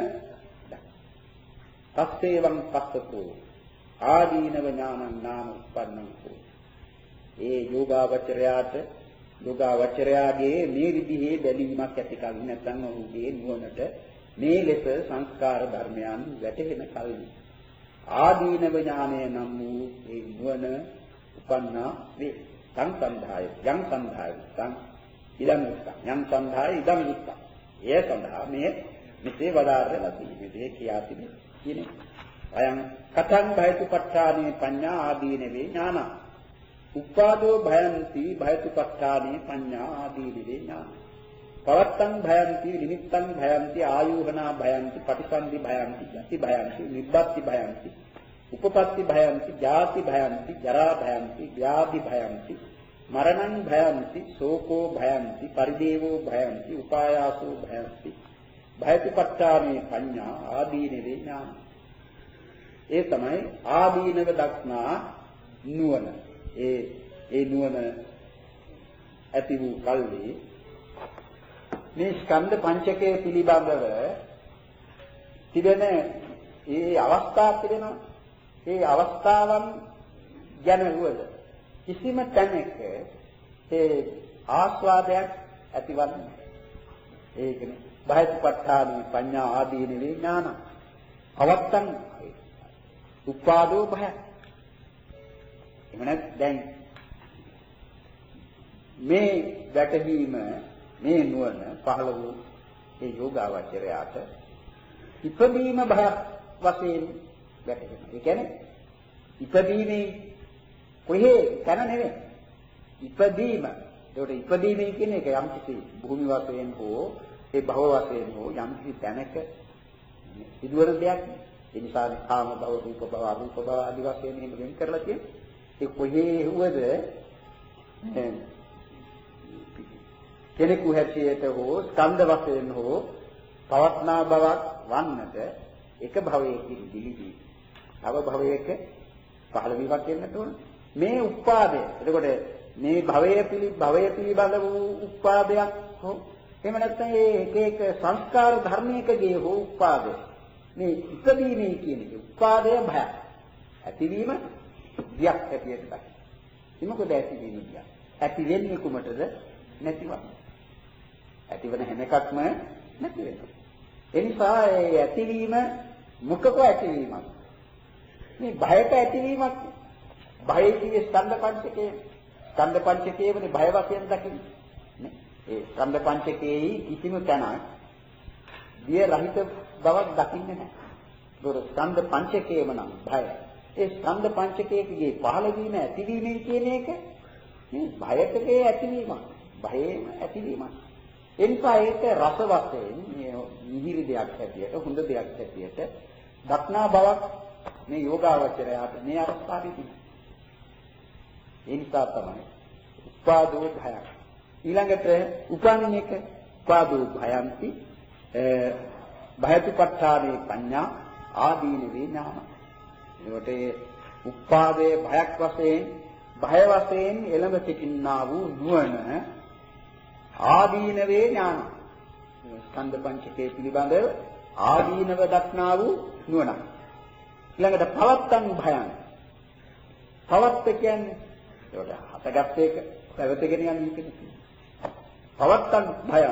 පස්සේවං පස්සතෝ ආදීනව ඥානං නාම උප්පන්නං කෝ. ඒ යෝගාවචරයාට යෝගාවචරයාගේ මේ විදිහේ බැලීමක් ඇති කලින් නැත්නම් ඔහුගේ නුවණට මේ ලෙස සංස්කාර ධර්මයන් වැටහෙන කලින් ආදීනව ඥානය නම් වූ ඒ නුවණ උපන්නා වේ. සංසන්ධාය යම් සන්ධාය සං ඉදං උත්තං යම් සන්ධාය ඉදං උත්තං. එය සඳහා මේ මෙසේ වදාරලා තියෙන්නේ කියා තිබෙන කියන්නේ. අයං කතං භයතුපත්ඨානේ පඤ්ඤා ආදීනවේ ඥාන. උපාදෝ භයන්ති භයතුපත්ඨානේ පඤ්ඤා ආදීනවේ ඥාන. පවත්තං භයන්ති නිමිත්තං භයන්ති ආයෝහනා භයන්ති පටිසන්ධි භයන්ති යති භයන්ති නිබ්බත්ති භයන්ති උපපත්ති භයන්ති ජාති භයන්ති ජරා භයන්ති ව්‍යාධි භයන්ති මරණං භයන්ති ශෝකෝ භයන්ති පරිදේවෝ භයන්ති උපායාසෝ භයන්ති භයතුපත්ඨානේ පඤ්ඤා ආදීනවේ ඥාන. ඒ තමයි ආදීනව දක්නා නුවණ. ඒ ඒ නුවණ ඇති වූ කල්හි මේ ස්කන්ධ පංචකය පිළිබඳව තිබෙන ඒ අවස්ථා තිබෙනවා. ඒ අවස්ථාවන් ගැන වුවද කිසිම තැනක ඒ ආස්වාදයක් ඇතිවන්නේ නැහැ. ඒකනේ භයතුපත්ඨානේ පඤ්ඤා ආදීනවේ ඥාන. අවත්තං උපාදෝ භය. එමණක් දැන් මේ වැටහීම මේ නුවණ පහළ වූ ඒ යෝගාවචරයාට ඉපදීම භයක් වශයෙන් වැටහෙනවා. ඒ කියන්නේ ඉපදීමේ කොහේ තැන නෙවෙයි. ඉපදීම. ඒකට ඉපදීමේ කියන්නේ ඒක යම් කිසි භූමි වශයෙන් හෝ ඒ භව වශයෙන් හෝ යම් කිසි තැනක සිදුවන දෙයක්. ඒ නිසා කාම භව, රූප භව, අරූප භව ආදී වශයෙන් එහෙම වෙන් කරලා තියෙන්නේ. ඒ කොහේ හුවද කෙනෙකු හැටියට හෝ ස්කන්ධ වශයෙන් හෝ පවත්නා බවක් වන්නට එක භවයකින් දිලිදී තව භවයක පහළ වීමක් වෙන්නට ඕන. මේ උපාදය. එතකොට මේ භවයේ පිළි භවයේ පිළිබඳ වූ උපාදයක් හෝ එහෙම නැත්නම් ඒ එක එක සංස්කාර ධර්මයකගේ හෝ උපාදය. මේ ඉපදීමේ කියන එක උපාදය භය. ඇතිවීම වියක් හැටියට දකින්න. එමකොද ඇතිවීම වියක්. ඇති වෙන්නේ කුමටද? නැතිවන්නේ. ඇතිවන හැම එකක්ම නැති වෙනවා. ඒ නිසා ඒ ඇතිවීම මොකක ඇතිවීමක්. මේ භයට ඇතිවීමක්. භය කියේ ස්කන්ධ පංචකයේ ස්කන්ධ පංචකයේනේ භය වශයෙන් දකින්නේ. නේ? ඒ ස්කන්ධ පංචකයේ කිසිම තැනක් දිය රහිත බවක් දකින්නේ නැහැ. ඒක ස්කන්ධ පංචකයේම නම් භය. ඒ ස්කන්ධ පංචකයේ පහළ වීම ඇතිවීමෙන් කියන එක මේ භයකේ ඇතිවීමක්. භයෙම ඇතිවීමක්. එනිසා ඒක රස වශයෙන් මේ මිහිරි දෙයක් හැටියට හොඳ දෙයක් හැටියට දක්නා බවක් මේ යෝගාවචරයාට මේ අවස්ථාවේදී. ඒ නිසා තමයි උපාදෝ භයක්. ඊළඟට උපන් එක උපාදෝ භයන්ති භයතුපත්ඨානේ පඤ්ඤා ආදීනවේ ඥාන. ඒකට උපාදේ භයක් වශයෙන් භය වශයෙන් එළඹ සිටින්නා වූ නුවණ ආදීනවේ ඥාන. ස්කන්ධ පංචකයේ පිළිබඳව ආදීනව දක්නා වූ නුවණ. ඊළඟට පවත්තන් භයං. පවත්ත කියන්නේ ඒකට හතගත් එක පැවතගෙන යන එක. පවත්තන් භයං.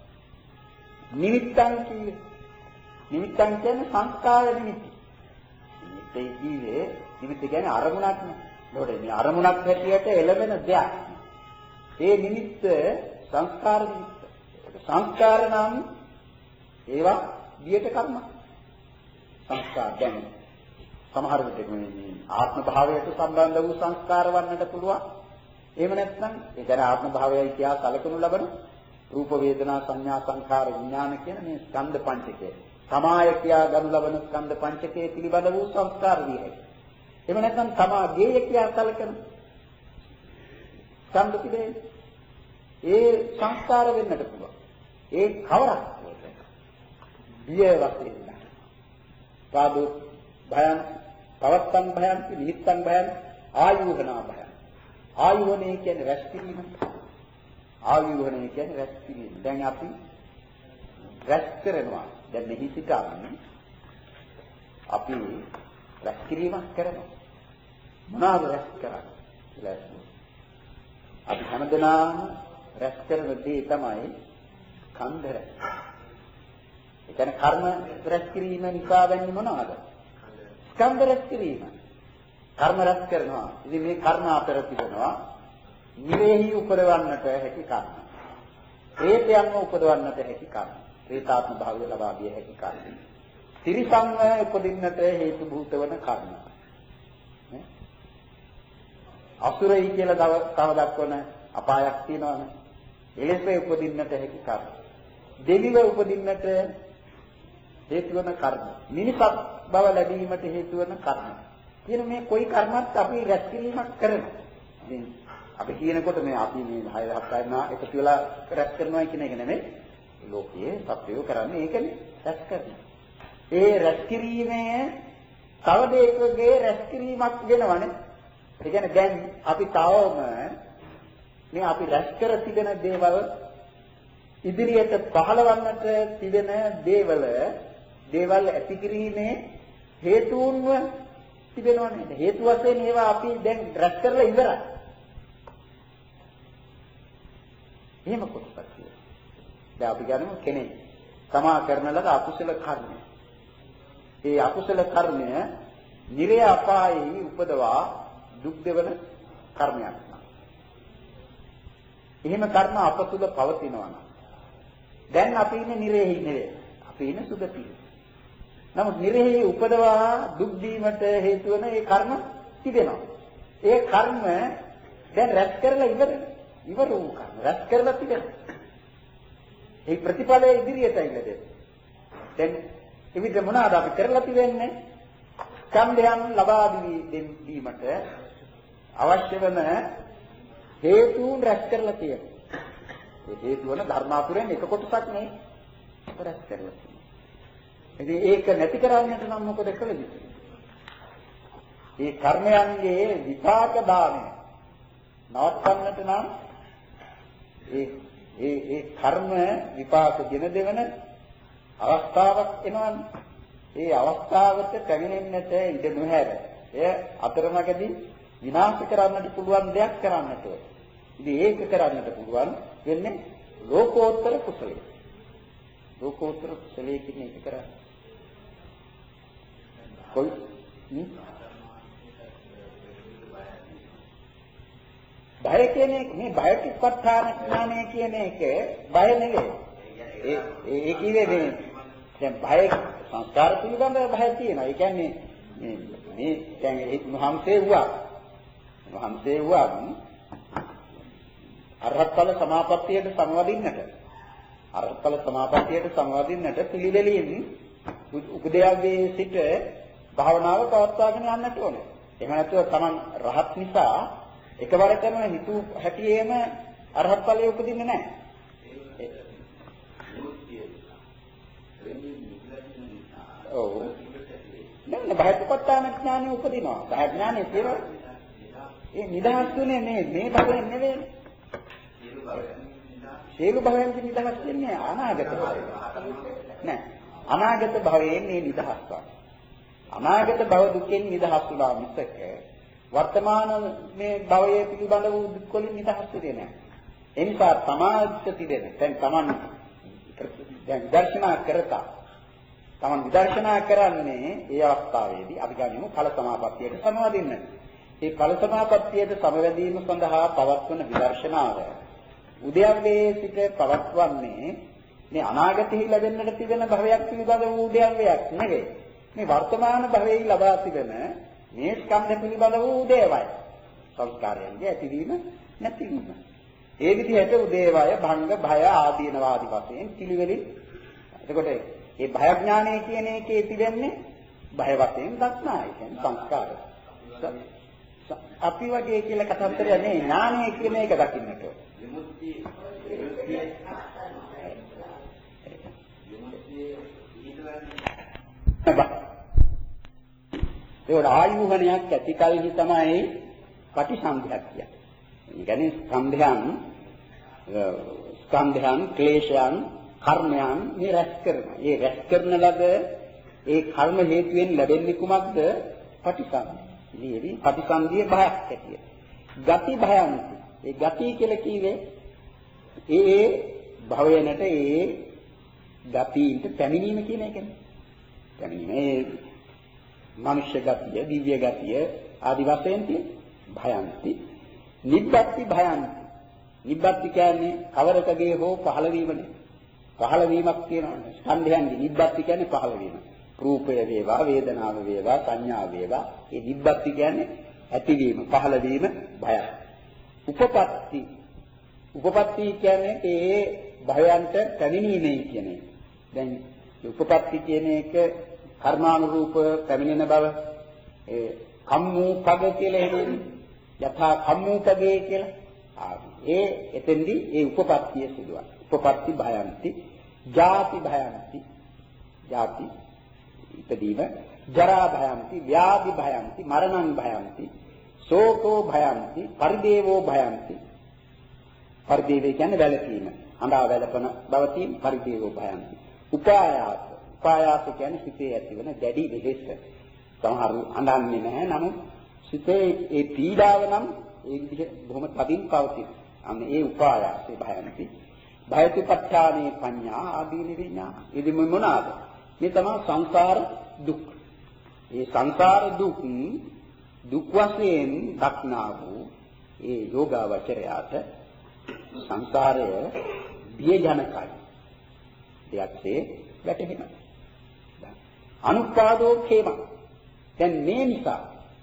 නිමිත්තං කියන්නේ නිමිත්තං කියන්නේ සංස්කාර නිමිති. නිමිත්තේ කියන්නේ නිමිත්ත කියන්නේ අරමුණක් නේ. ඒකට මේ අරමුණක් හැටියට එළවෙන දෙයක්. ඒ නිමිත්ත සංස්කාර නිමිත්ත. සංස්කාර නම් ඒවා දියට කර්ම. සංස්කාර දැන් සමහර විට මේ ආත්ම භාවයට සම්බන්ධ වූ සංස්කාර වන්නට පුළුවන්. එහෙම නැත්නම් ඒ කියන්නේ ආත්ම භාවයයි කියා සැලකනු ලබන රූප වේදනා සංඥා සංඛාර විඥාන කියන මේ ස්කන්ධ පංචකය. සමාය කියා ගනු ලබන ස්කන්ධ පංචකයේ පිළිබඳ වූ සංස්කාර වියයි. එහෙම නැත්නම් තමා ගේය කියා සැලකන ස්කන්ධ පිළිබඳ ඒ සංස්කාර වෙන්නට පුළුවන්. ඒ කවරක් විය වශයෙන් පාදු භයං පවත්තන් භයං නිහිත්තන් භයං ආයෝහනා භයං. ආයෝහනේ කියන්නේ රැස් කිරීම. ආයුහණය කියන්නේ රැස් කිරීම. දැන් අපි රැස් කරනවා. දැන් මෙහි සිටන්නේ අපි රැස් කිරීමක් කරනවා. මොනවාද රැස් කරන්නේ කියලා අහනවා. අපි හැමදෙනාම රැස් කරන දේ තමයි කන්ද රැස්. ඒ කියන්නේ කර්ම රැස් කිරීම නිසා වෙන්නේ මොනවද? ස්කන්ධ රැස් කිරීම. කර්ම රැස් කරනවා. ඉතින් මේ කර්ම අතර තිබෙනවා නිවේහි උපදවන්නට හැකි කර්ම. ප්‍රේතයන්ව උපදවන්නට හැකි කර්ම. ප්‍රේතාත්ම භාවය ලබා දිය හැකි කර්ම. ත්‍රිසංව උපදින්නට හේතු භූත වන කර්ම. නේ? අසුරයි කියලා තව දක්වන අපායක් තියෙනවනේ. එලෙස උපදින්නට හැකි කර්ම. දෙවිව උපදින්නට හේතු වන කර්ම. මිනිසත් බව ලැබීමට හේතු වන කර්ම. කියන මේ කොයි කර්මත් අපි රැස් කිරීමක් කරනවා. ඉතින් අපි කියනකොට මේ අපි මේ හය හත් අයනා එකතු වෙලා රැස් කරනවා කියන එක නෙමෙයි. ලෝකයේ සත්‍යය කරන්නේ ඒකනේ රැස් කරනවා. ඒ රැස් කිරීමේ තව දෙයකගේ රැස් කිරීමක් වෙනවනේ. ඒ කියන්නේ දැන් අපි තවම මේ අපි රැස් කර තිබෙන දේවල් ඉදිරියට පහළවන්නට තිබෙන දේවල් දේවල් ඇති කිරීමේ හේතුන්ව තිබෙනවනේ. හේතු වශයෙන් ඒවා අපි දැන් රැස් කරලා ඉවරයි. එහෙම කොටසක් තියෙනවා. දැන් අපි ගන්නමු කෙනෙක් තමා කරන ලද අකුසල කර්මය. ඒ අකුසල කර්මය නිරය අපායෙහි උපදවා දුක් දෙවන කර්මයක් නා. එහෙම කර්ම අප තුළ පවතිනවා නම් දැන් අපි ඉන්නේ නිරෙහි නෙවෙයි. අපි ඉන්නේ සුගතියේ. නමුත් නිරෙහි උපදවා දුක් දීමට හේතු වන ඒ කර්ම තිබෙනවා. ඒ කර්ම දැන් රැස් කරලා ඉවරයි. ඉවර වූ කර්ම රැස් කරලා තිබෙනවා. ඒ ප්‍රතිඵලය ඉදිරියට ඇවිල්ලා දැන් එවිට මොනවාද අපි කරලා තිබෙන්නේ? ඡන්දයන් ලබා දීමට අවශ්‍ය වෙන හේතුන් රැස් කරලා තියෙනවා. ඒ හේතු වන ධර්මාතුරෙන් එක කොටසක් නේ රැස් කරලා තියෙනවා. ඉතින් ඒක නැති කරන්නට නම් මොකද කළ යුත්තේ? ඒ කර්මයන්ගේ විපාක දාණය නවත්තන්නට නම් ඒ ඒ ඒ කර්ම විපාක දෙන දෙවන අවස්ථාවක් එනවනේ. ඒ අවස්ථාවට පැමිණෙන්නට ඉඩ නොහැර එය අතරමඟදී විනාශ කරන්නට පුළුවන් දෙයක් කරන්නට ඕන. ඉතින් ඒක කරන්නට පුළුවන් වෙන්නේ ලෝකෝත්තර කුසලයේ. ලෝකෝත්තර කුසලයේ කියන එක කරන්නේ. කොයි බය කියන්නේ මේ බයටිපත්තාන ඥානය කියන එක බය නෙවෙයි. ඒ ඒ කියේ මේ දැන් බය සංස්කාර පිළිබඳව බය තියෙනවා. ඒ කියන්නේ මේ මේ කියන්නේ ඒ මහන්සේ වුණා. මහන්සේ වුණා අරහත් ඵල සමාපත්තියට සමවදින්නට. අරහත් ඵල සමාපත්තියට සමවදින්නට පිළිවෙලින් උපදේයගේ සිට භාවනාව පවත්වාගෙන යන්නට ඕනේ. එහෙම නැත්නම් Taman රහත් නිසා එකවරටම හිතු හැටියේම අරහත් ඵලයේ උපදින්නේ නැහැ. ඔව්. නෑ බයපත්තාන ඥානෙ උපදිනවා. බය ඥානෙ තියෙනවා. ඒ නිදහස් තුනේ මේ මේ භවයෙන් නෙවෙයි. සියලු භවයන් නිදහස් වෙන්නේ අනාගත භවයෙන්. නෑ. අනාගත භවයෙන් මේ නිදහස් වා. අනාගත භව දුකෙන් නිදහස් වුණා මිසක වර්තමාන මේ භවයේ පිළිබඳ වූ දුක් වලින් නිදහස් වෙන්නේ නැහැ. ඒ නිසා සමාජිත තිබෙන දැන් Taman දැන් දර්ශනා කරතා Taman විදර්ශනා කරන්නේ ඒ අවස්ථාවේදී අපි ගනිමු ඵල සමාපත්තියට සමවදින්න. මේ ඵල සමාපත්තියට සමවැදීම සඳහා පවත්වන විදර්ශනාව උද්‍යව්වේ සිට පවත්වන්නේ මේ අනාගතෙහි ලැබෙන්නට තිබෙන භවයක් පිළිබඳ වූ උද්‍යව්වයක් නෙවෙයි. මේ වර්තමාන භවයේ ලබා තිබෙන මේ ස්කන්ධ පිළිබඳ වූ දේවල් සංස්කාරයන්ගේ ඇතිවීම නැතිවීම. ඒ විදිහට උදේවය භංග භය ආදීනවාදී වශයෙන් පිළිවෙලින්. එතකොට මේ භය ඥානය කියන එකේ තිබෙන්නේ භය වශයෙන් දක්නා ඒ කියන්නේ සංස්කාර. අපි වගේ කියලා කතාන්තරය නේ ඥානය කියන එක දකින්නට. විමුක්තිය ඒකට ආයුහණයක් ඇති කලෙහි තමයි පටිසන්ධියක් කියන්නේ. ඒ කියන්නේ සම්භයන් ස්කන්ධයන්, ක්ලේශයන්, කර්මයන් මේ රැස් කරනවා. මේ රැස් කරන ලද ඒ කර්ම හේතුවෙන් ලැබෙන්නේ කුමක්ද? පටිසන්ධි. ඉතින් පටිසන්ධියේ භයක් ඇතිය. ගති භයන්ති. ඒ ගති කියලා කිව්වේ ඒ භවයනට ඒ ගතියින්ට පැමිණීම කියන එකනේ. පැමිණීම ඒ මනුෂ්‍ය ගතිය, දිව්‍ය ගතිය ආදි වශයෙන් තියෙන භයන්ති. නිබ්බත්ති භයන්ති. නිබ්බත්ති කියන්නේ කවරකගේ හෝ පහළ වීමනේ. පහළ වීමක් කියනවානේ. ස්කන්ධයන්ගේ නිබ්බත්ති කියන්නේ පහළ වීම. රූපය වේවා, වේදනාව වේවා, සංඥා වේවා. ඒ නිබ්බත්ති කියන්නේ ඇතිවීම, පහළ වීම, භයයි. උපපත්ති. උපපත්ති කියන්නේ ඒ භයයන්ට පැමිණීමේ කියන එක. දැන් උපපත්ති කියන එක කර්මානුරූප පැමිණෙන බව ඒ කම්මූපග කියලා එහෙමනේ. යථා කම්මූපගේ කියලා. ඒ එතෙන්දී ඒ උපපත්තිය සිදුවන. උපපත්ති භයන්ති, ජාති භයන්ති, ජාති ඉදීම, ජරා භයන්ති, ව්‍යාධි භයන්ති, මරණං භයන්ති, ශෝකෝ භයන්ති, පරිදේවෝ භයන්ති. පරිදේවේ කියන්නේ වැළකීම. අඬා වැළපන බව තියෙන පරිදේවෝ භයන්ති. උපායාස. උපායාස කියන්නේ සිතේ ඇතිවන දැඩි වෙහෙස. සමහරු අඬන්නේ නැහැ. නමුත් සිතේ ඒ පීඩාව නම් ඒ විදිහට බොහොම තදින් පවතින. අන්න ඒ උපායාසේ භයන්ති. භයතුපත්ඨානේ පඤ්ඤා ආදී නිවිඥා. ඉතින් මොනවාද? මේ තමයි සංසාර දුක්. මේ සංසාර දුක් දුක් වශයෙන් දක්නා වූ ඒ යෝගාවචරයාට සංසාරය බියජනකයි. දෙයක්සේ වැටහෙනවා. අනුපාදෝ khේම. දැන් මේ නිසා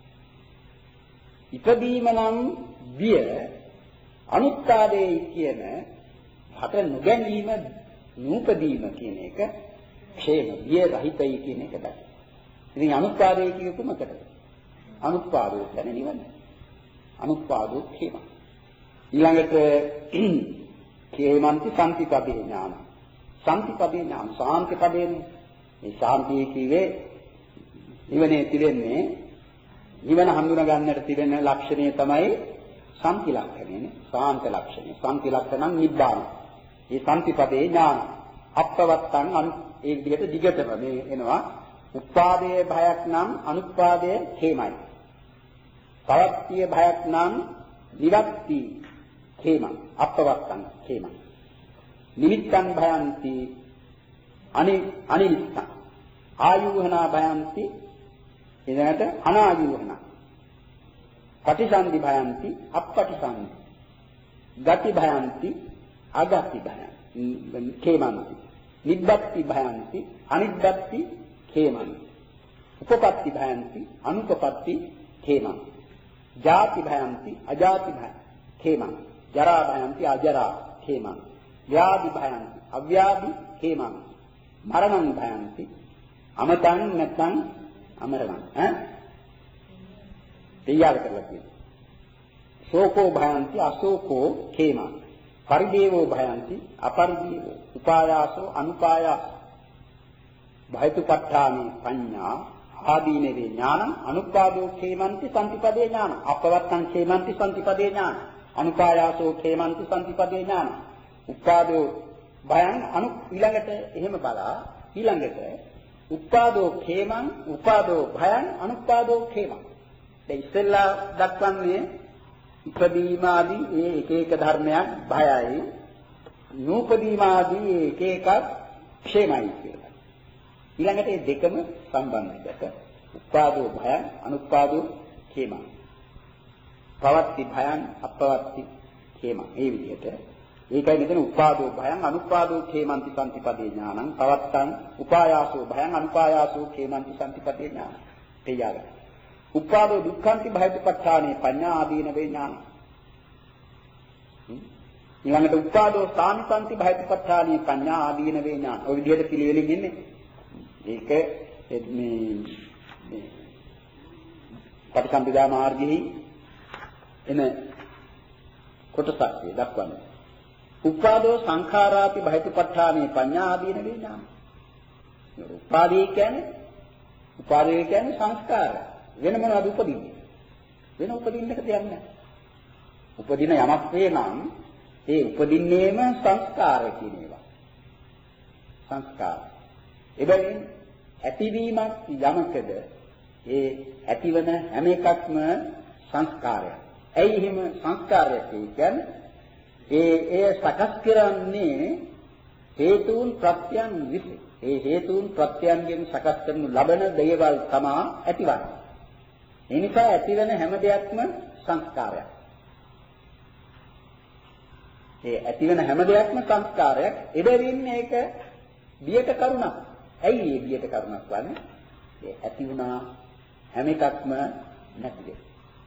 ඉපදීම නම් බිය අනුත්පාදේ කියන හට නොගැනීම නූපදීම කියන එක ക്ഷേම බිය රහිතයි කියන එක දැක්ක. ඉතින් අනුත්පාදේ කිය කුමකටද? අනුත්පාදෝ කියන්නේ නිවන. අනුත්පාදෝ ඛේම. ඊළඟට ඛේමන්ති සම්පිපදේ ඥාන. සම්පිපදේ ඥාන සාන්තිපදේනේ. මේ සාන්තිය කියේ නිවනේ තිබෙන්නේ නිවන හඳුනා ගන්නට තිබෙන ලක්ෂණය තමයි සම්පි ලක්ෂණයනේ. සාන්ත ලක්ෂණය. සම්පි ලක්ෂණං නිබ්බාන. මේ සම්පිපදේ ඥාන අප්පවත්තං අනු ඒ විදිහට දිගටම මේ එනවා. උත්පාදයේ භයක් නම් අනුත්පාදයේ ඛේමයි. පවත්තිය භයක් නම් නිවත්ති ඛේමං අප්පවත්තං ඛේමං. නිමිත්තං භයන්ති අනි අනිමිත්තං. ආයුහනා භයන්ති එදාට අනායුහන. පටිසන්ධි භයන්ති අප්පටිසන්ධි. ගති භයන්ති අගති භයන්ති ඛේමන්ති. නිබ්බත්ති භයන්ති අනිබ්බත්ති ඛේමන්ති. උපපත්ති භයන්ති අනුපපත්ති ඛේමන්ති. ජාති භයන්ති අජාති භයන්ති ඛේමන්ති. ජරා භයන්ති අජරා ඛේමන්ති. ව්‍යාධි භයන්ති අව්‍යාධි ඛේමන්ති. මරණං භයන්ති අමතං නැත්නම් අමරණං ඈ දෙයාල කරලා තියෙනවා. ශෝකෝ භයන්ති අශෝකෝ ඛේමං. පරිදේවෝ භයන්ති අපරිදේවෝ. උපායාසෝ අනුපායාස. භයතුපත්ඨානේ පඤ්ඤා ආදීනේ ඥානං අනුපාදෝ ඛේමන්ති සම්පිපදේ ඥාන. අපවත්තං ඛේමන්ති සම්පිපදේ ඥාන. අනුපායාසෝ ඛේමන්ති සම්පිපදේ ඥාන. උපාදෝ භයං අනු ඊළඟට එහෙම බලා ඊළඟට උපාදෝ ඛේමං උපාදෝ භයං අනුපාදෝ ඛේමං. දැන් ඉස්සෙල්ලා දක්වන්නේ ඉපදීම ආදී මේ එක එක ධර්මයන් භයයි නූපදීම ආදී එක එකක් ക്ഷേමයි කියලා. ඊළඟට මේ දෙකම සම්බන්ධකට උපාදෝ භයං අනුපාදෝ ඛේමං. පවත්ති භයං අපවත්ති ඛේමං. මේ විදිහට ඒකයි මෙතන උපාදෝ භයං අනුපාදෝ ඛේමන්ති සම්පිපදේ ඥානං පවත්තං උපායාසෝ භයං අනුපායාසෝ ඛේමන්ති සම්පිපදේ ඥානං. තේයාගන්න. උපාදෝ දුක්ඛන්ති භයතුපත්ඨානේ පඤ්ඤා ආදීන වේ ඥාන. ඊළඟට උපාදෝ සාන්තන්ති භයතුපත්ඨානේ පඤ්ඤා ආදීන වේ ඥාන. ඔය විදිහට පිළිවෙලින් ඉන්නේ. ඒක මේ මේ පටිසම්භිදා මාර්ගෙහි එන කොටසක් දක්වන්නේ. උපාදෝ සංඛාරාපි භයතුපත්ඨානේ පඤ්ඤා ආදීන වේ ඥාන. උපාදී කියන්නේ උපාදී කියන්නේ සංස්කාර. වෙන මොනවද උපදින්නේ? වෙන උපදින්නක දෙයක් නැහැ. උපදින යමක් වේ නම් ඒ උපදින්නේම සංස්කාර කියන ඒවා. සංස්කාර. එබැවින් ඇතිවීමක් යමකද ඒ ඇතිවන හැම එකක්ම සංස්කාරයක්. ඇයි එහෙම සංස්කාරයක් කියන්නේ? ඒ ඒ සකස් කරන්නේ හේතුන් ප්‍රත්‍යයන් විසින්. ඒ හේතුන් ප්‍රත්‍යයන්ගෙන් සකස් කරනු ලබන දේවල් තමයි ඇතිවන්නේ. ඒ නිසා ඇතිවන හැම දෙයක්ම සංස්කාරයක්. ඒ ඇතිවන හැම දෙයක්ම සංස්කාරයක්. එබැවින් මේක බියට කරුණක්. ඇයි මේ බියට කරුණක් වන්නේ? ඒ ඇති වුණා හැම එකක්ම නැති වෙයි.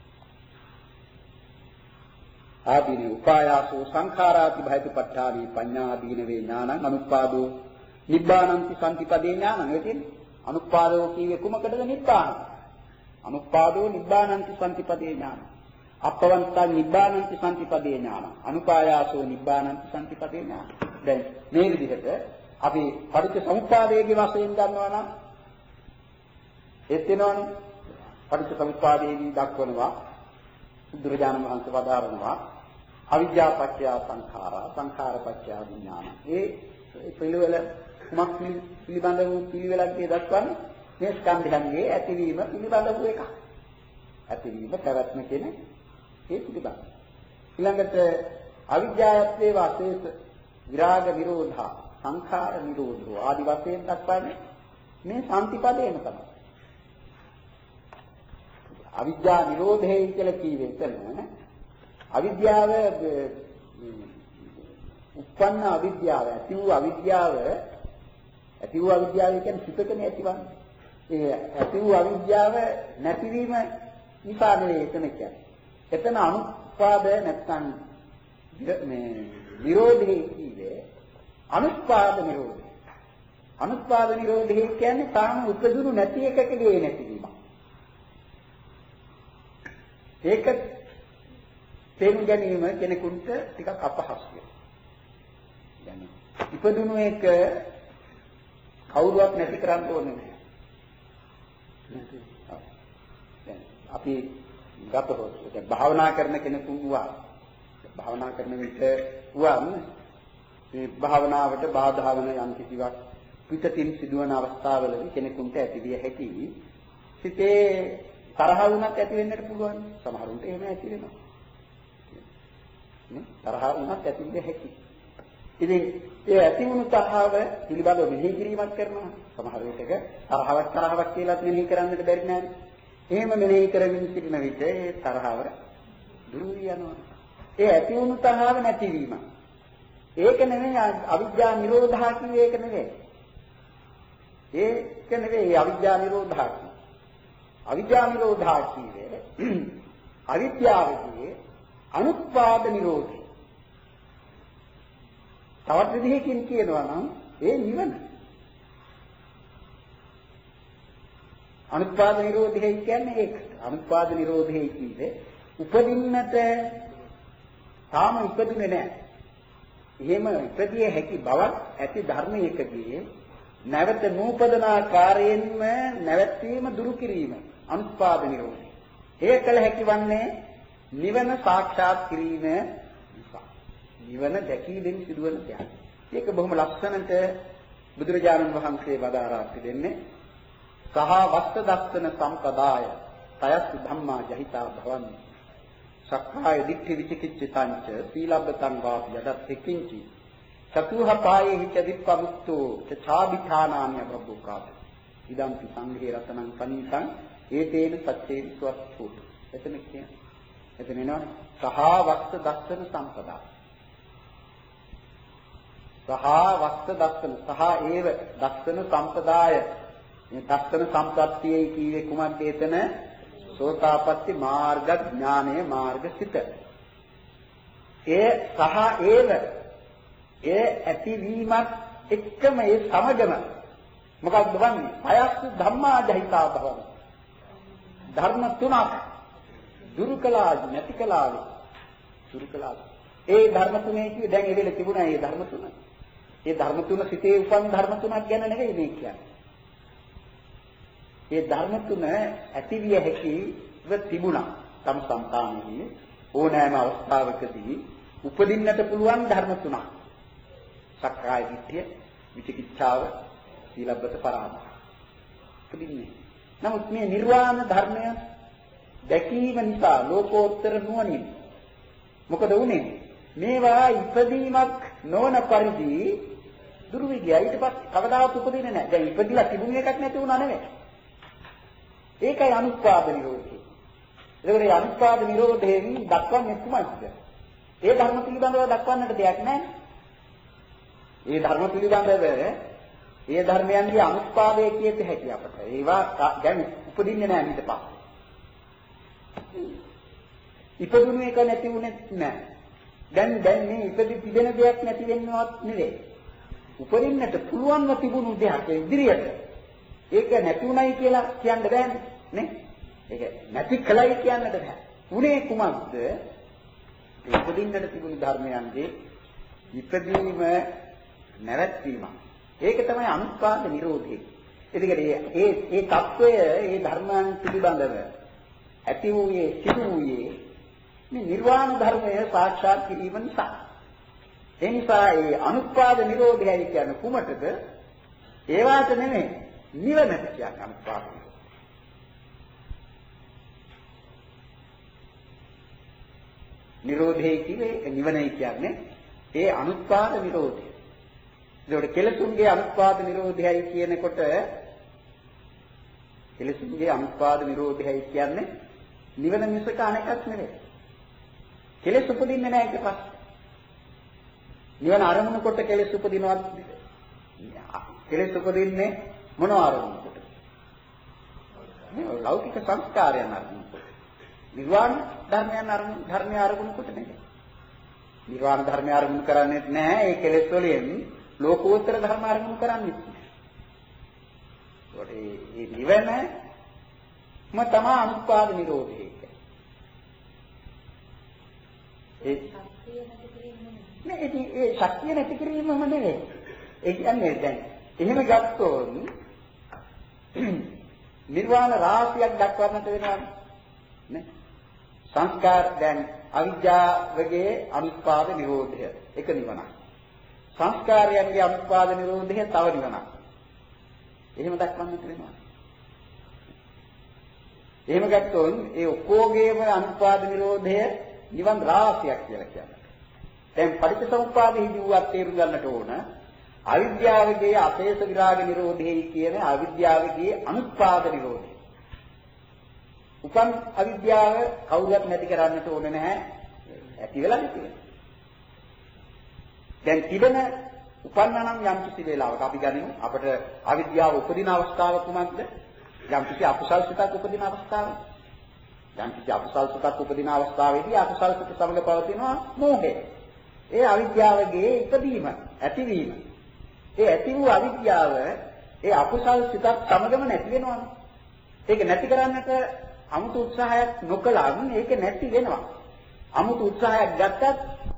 ආදීන උපායාසෝ සංඛාරාති භයතුපත්ඨානි පඤ්ඤාදීන වේ ඥානං අනුපාදෝ නිබ්බානන්ති සම්පිපදේ ඥානං. ඒ කියන්නේ අනුපාදෝ කියවේ කුමකටද? නිබ්බාන. අනුපාදෝ නිබ්බානන්ති සම්පිපදේ ඥානං. අපවන්තං නිබ්බානන්ති සම්පිපදේ ඥානං. අනුපායාසෝ නිබ්බානන්ති සම්පිපදේ ඥානං. දැන් මේ විදිහට අපි පටිච්ච සමුප්පාදයේ වශයෙන් ගන්නවා නම් ඒත් වෙනවනේ. පටිච්ච සමුප්පාදයේදී දක්වනවා බුදුරජාණන් වහන්සේ වදාරනවා අවිජ්ජා පත්‍ය සංඛාරා සංඛාර පත්‍ය විඥාන. ඒ පිළිවෙල කුමක් පිළිබඳව පිළිවෙලක් දක්වන්නේ මේ ස්කන්ධයන්ගේ ඇතිවීම පිළිබඳව එකක්. ඇතිවීම පැවැත්ම කියන ඒ පිළිබඳ. ඊළඟට අවිජ්ජායත්වේ වාසේස විරාග නිරෝධා සංඛාර නිරෝධෝ ආදි වශයෙන් දක්වන්නේ මේ සම්පතිපදේම තමයි. අවිද්‍යා නිරෝධය කියලා කියවේ එතන අවිද්‍යාව උත්පන්න අවිද්‍යාව ඇති වූ අවිද්‍යාව ඇති වූ අවිද්‍යාව කියන්නේ සිතකනේ ඇතිවන්නේ. ඒ ඇති වූ අවිද්‍යාව නැතිවීම නිසා නෙවෙයි එතන කියන්නේ. එතන අනුපාද නැත්නම් මේ නිරෝධය කියවේ අනුපාද නිරෝධය. අනුපාද නිරෝධය කියන්නේ තාම උපදුණු නැති එකකගේ නැතිවීම. ඒක තේරුම් ගැනීම කෙනෙකුට ටිකක් අපහසුයි. يعني ඉපදුණු එක කවුරුවත් නැති කරන්න ඕනේ නැහැ. අපි ගතහොත් ඒ භාවනා කරන කෙනෙකු වුණා. භාවනා කරන විට වුණාම මේ භාවනාවට බාධා වන යම් කිසිවක් පිටතින් සිදුවන අවස්ථාවලදී කෙනෙකුට ඇතිවිය හැකි සිතේ තරහ වුණත් ඇති වෙන්නට පුළුවන්. සමහරුන්ට එහෙම ඇති වෙනවා. නේ? තරහ වුණත් ඇති වෙන්න හැකි. ඉතින් ඒ ඇති වුණු තරහව පිළිබඳව මෙහි කිරීමක් කරනවා. සමහර විටක තරහවක් තරහවක් කියලාත් මෙහි කරන්නට බැරි නෑනේ. එහෙම මෙහි කරමින් සිටින විට ඒ තරහව දුරු යනවා. ඒ ඇති වුණු තරහව නැතිවීම. ඒක නෙමෙයි අවිද්‍යා නිරෝධා කියන්නේ ඒක නෙමෙයි. ඒක නෙමෙයි අවිද්‍යා නිරෝධා කියන්නේ. අවිද්‍යා නිරෝධා කියන්නේ අවිද්‍යාවේදී අනුත්පාද නිරෝධය. තවත් විදිහකින් කියනවා නම් ඒ නිවන. අනුත්පාද නිරෝධය කියන්නේ ඒක. අනුත්පාද නිරෝධය කියන්නේ උපදින්නට තාම ඉපදුනේ නැහැ. එහෙම ඉපදිය හැකි බවක් ඇති ධර්මයකදී නැවත නූපදන ආකාරයෙන්ම නැවැත්වීම දුරු කිරීම අනුත්පාද නිරෝධය. ඒ කළ හැකි වන්නේ නිවන සාක්ෂාත් කිරීම නිසා. නිවන දැකීමෙන් සිදුවන දෙයක්. ඒක බොහොම ලස්සනට බුදුරජාණන් වහන්සේ වදාරා පිළිෙන්නේ සහ වස්ත දස්සන සම්පදාය තයස් ධම්මා ජහිතා භවන්ති. සක්කාය දිට්ඨි විචිකිච්ඡිතංච සීලබ්බතං වාපි යදත් කිංචි චතුහ පායේ හිච විප්පමුක්තෝ චාබිඨානාන්‍ය බබ්බුකාත ඉදම්පි සංඝේ රතනං පනීතං ඒතේන සච්චේ විස්වත්තු. එතන කියන්නේ එතන එනවා සහ වස්ත දස්සන සම්පදා. සහ වස්ත දස්සන සහ ඒව දස්සන සම්පදාය. මේ දස්සන සම්පත්තියේ කීවේ කුමක්ද? එතන සෝතාපට්ටි මාර්ග ඥානයේ මාර්ග සිත. ඒ සහ ඒව ඒ ඇතිවීමත් එක්කම ඒ සමගම මොකක්ද වන්නේ? අයස් ධම්මා ජහිතා භවන. ධර්ම තුනක් දුරු කළා නැති කළා දුරු කළා. ඒ ධර්ම තුනේ කිව්වේ දැන් ඒ වෙලේ තිබුණා ඒ ධර්ම තුන. ඒ ධර්ම තුන සිතේ උපන් ධර්ම තුනක් ගැන නෙවෙයි මේ කියන්නේ. ඒ ධර්ම තුන ඇතිවිය හැකිව තිබුණා. තම සම්පාදනයේ ඕනෑම අවස්ථාවකදී උපදින්නට පුළුවන් ධර්ම තුනක්. සක්කාය දිට්ඨිය, විචිකිච්ඡාව, සීලබ්බත පරාමාස. උපදින්නේ. නමුත් මේ නිර්වාණ ධර්මය දැකීම නිසා ලෝකෝත්තර නුවණින් මොකද වුනේ? මේවා ඉපදීමක් නොවන පරිදි දුරු වී ගියා. ඊට පස්සේ කවදාවත් උපදින්නේ නැහැ. දැන් ඉපදිලා තිබුණ එකක් නැති වුණා නෙවෙයි. ඒකයි අනුත්පාද නිරෝධය. ඒකේ මේ අනුත්පාද නිරෝධයෙන් දක්වන්නේ කුමක්ද? ඒ ධර්ම පිළිබඳව දක්වන්නට දෙයක් නැහැ. ඒ ධර්ම පිළිබඳව ඒ ධර්මයන්ගේ අනුත්පාදයේ කියත හැකි අපට. ඒවා දැන් උපදින්නේ නැහැ ඊට පස්සේ. ඉපදුණු එක නැති වුණේ නැහැ. දැන් දැන් මේ ඉපදි තිබෙන දෙයක් නැති වෙන්නවත් නෙවෙයි. උපරින්නට පුළුවන්ව තිබුණු දෙයක් ඉදිරියට. ඒක නැති උනායි කියලා කියන්න බෑනේ නේ? ඒක නැති කලයි කියන්නට බෑ. උනේ කුමක්ද? උපදින්නට තිබුණු ධර්මයන්ගේ ඉපදීම නැවැත්වීම. ඒක තමයි අනුත්පාද නිරෝධය. එදිකට මේ ඒ ඒ తত্ত্বය ඒ ධර්මයන් පිළිබඳව ඇති වූයේ සිදු වූයේ මේ නිර්වාණ ධර්මය සාක්ෂාත් කිරීම නිසා. ඒ නිසා ඒ අනුත්පාද නිරෝධයයි කියන්නේ කුමටද? ඒවාට නෙමෙයි නිවනට කියන්නේ අනුත්පාද. නිරෝධය කියන්නේ නිවනයි කියන්නේ ඒ අනුත්පාද නිරෝධය. ඒකට කෙලසුන්ගේ අනුත්පාද නිරෝධයයි කියනකොට කෙලසුන්ගේ අනුත්පාද නිරෝධයයි කියන්නේ නිවන මිසක අනෙකක් නෙවෙයි. කෙලෙස් උපදින්නේ නැහැ ඊට පස්සේ. නිවන අරමුණු කොට කෙලෙස් උපදිනවත් කෙලෙස් උපදින්නේ මොන අරමුණු කොට? මේ ලෞකික සංස්කාරයන් අරමුණු කොට. නිර්වාණ ධර්මයන් අරමුණු ධර්මය අරමුණු කොට නෙවෙයි. නිර්වාණ ධර්මය අරමුණු කරන්නේ නැහැ. ඒ කෙලෙස් වලින් ලෝකෝත්තර ධර්ම අරමුණු කරන්නේ නැහැ. ඒ නිවනම තමයි අනුත්පාද නිරෝධය. ඒ නේ ඒ ශක්තිය නැති කිරීමම නෙවෙයි. ඒ කියන්නේ දැන් එහෙම ගත්තොත් නිර්වාණ රාශියක් දක්වන්නට වෙනවා නේ. සංස්කාර දැන් අවිද්‍යාවගේ අනුත්පාද නිරෝධය එක නිවනක්. සංස්කාරයන්ගේ අනුත්පාද නිරෝධය තව නිවනක්. එහෙම දක්වන්නට වෙනවා. එහෙම ගත්තොත් ඒ ඔක්කොගේම අනුත්පාද නිරෝධය නිවන් රාශියක් කියලා කියනවා. දැන් පටිච්චසමුප්පාදෙහිදී වුවත් තේරුම් ගන්නට ඕන අවිද්‍යාවගේ අපේස විරාග නිරෝධයයි කියන අවිද්‍යාවගේ අනුත්පාද නිරෝධය. උපන් අවිද්‍යාව කවුරුත් නැති කරන්නට ඕනේ නැහැ. ඇති වෙලා නැති වෙනවා. දැන් තිබෙන උපන්නා නම් යම් කිසි වෙලාවක අපි ගනිමු අපිට අවිද්‍යාව උපදින අවස්ථාව කුමක්ද? යම් කිසි අකුසල් සිතක් උපදින අවස්ථාව. යම් කිසි අකුසල් සිතක් උපදින අවස්ථාවේදී අකුසල් සිත සමග පවතිනවා මෝහය. ඒ අවිද්‍යාවගේ ඉපදීම, ඇතිවීම. ඒ ඇති වූ අවිද්‍යාව ඒ අකුසල් සිතක් සමගම නැති වෙනවා. ඒක නැති කරන්නට 아무තු උත්සාහයක් නොකළාම ඒක නැති වෙනවා. 아무තු උත්සාහයක් ගත්තත්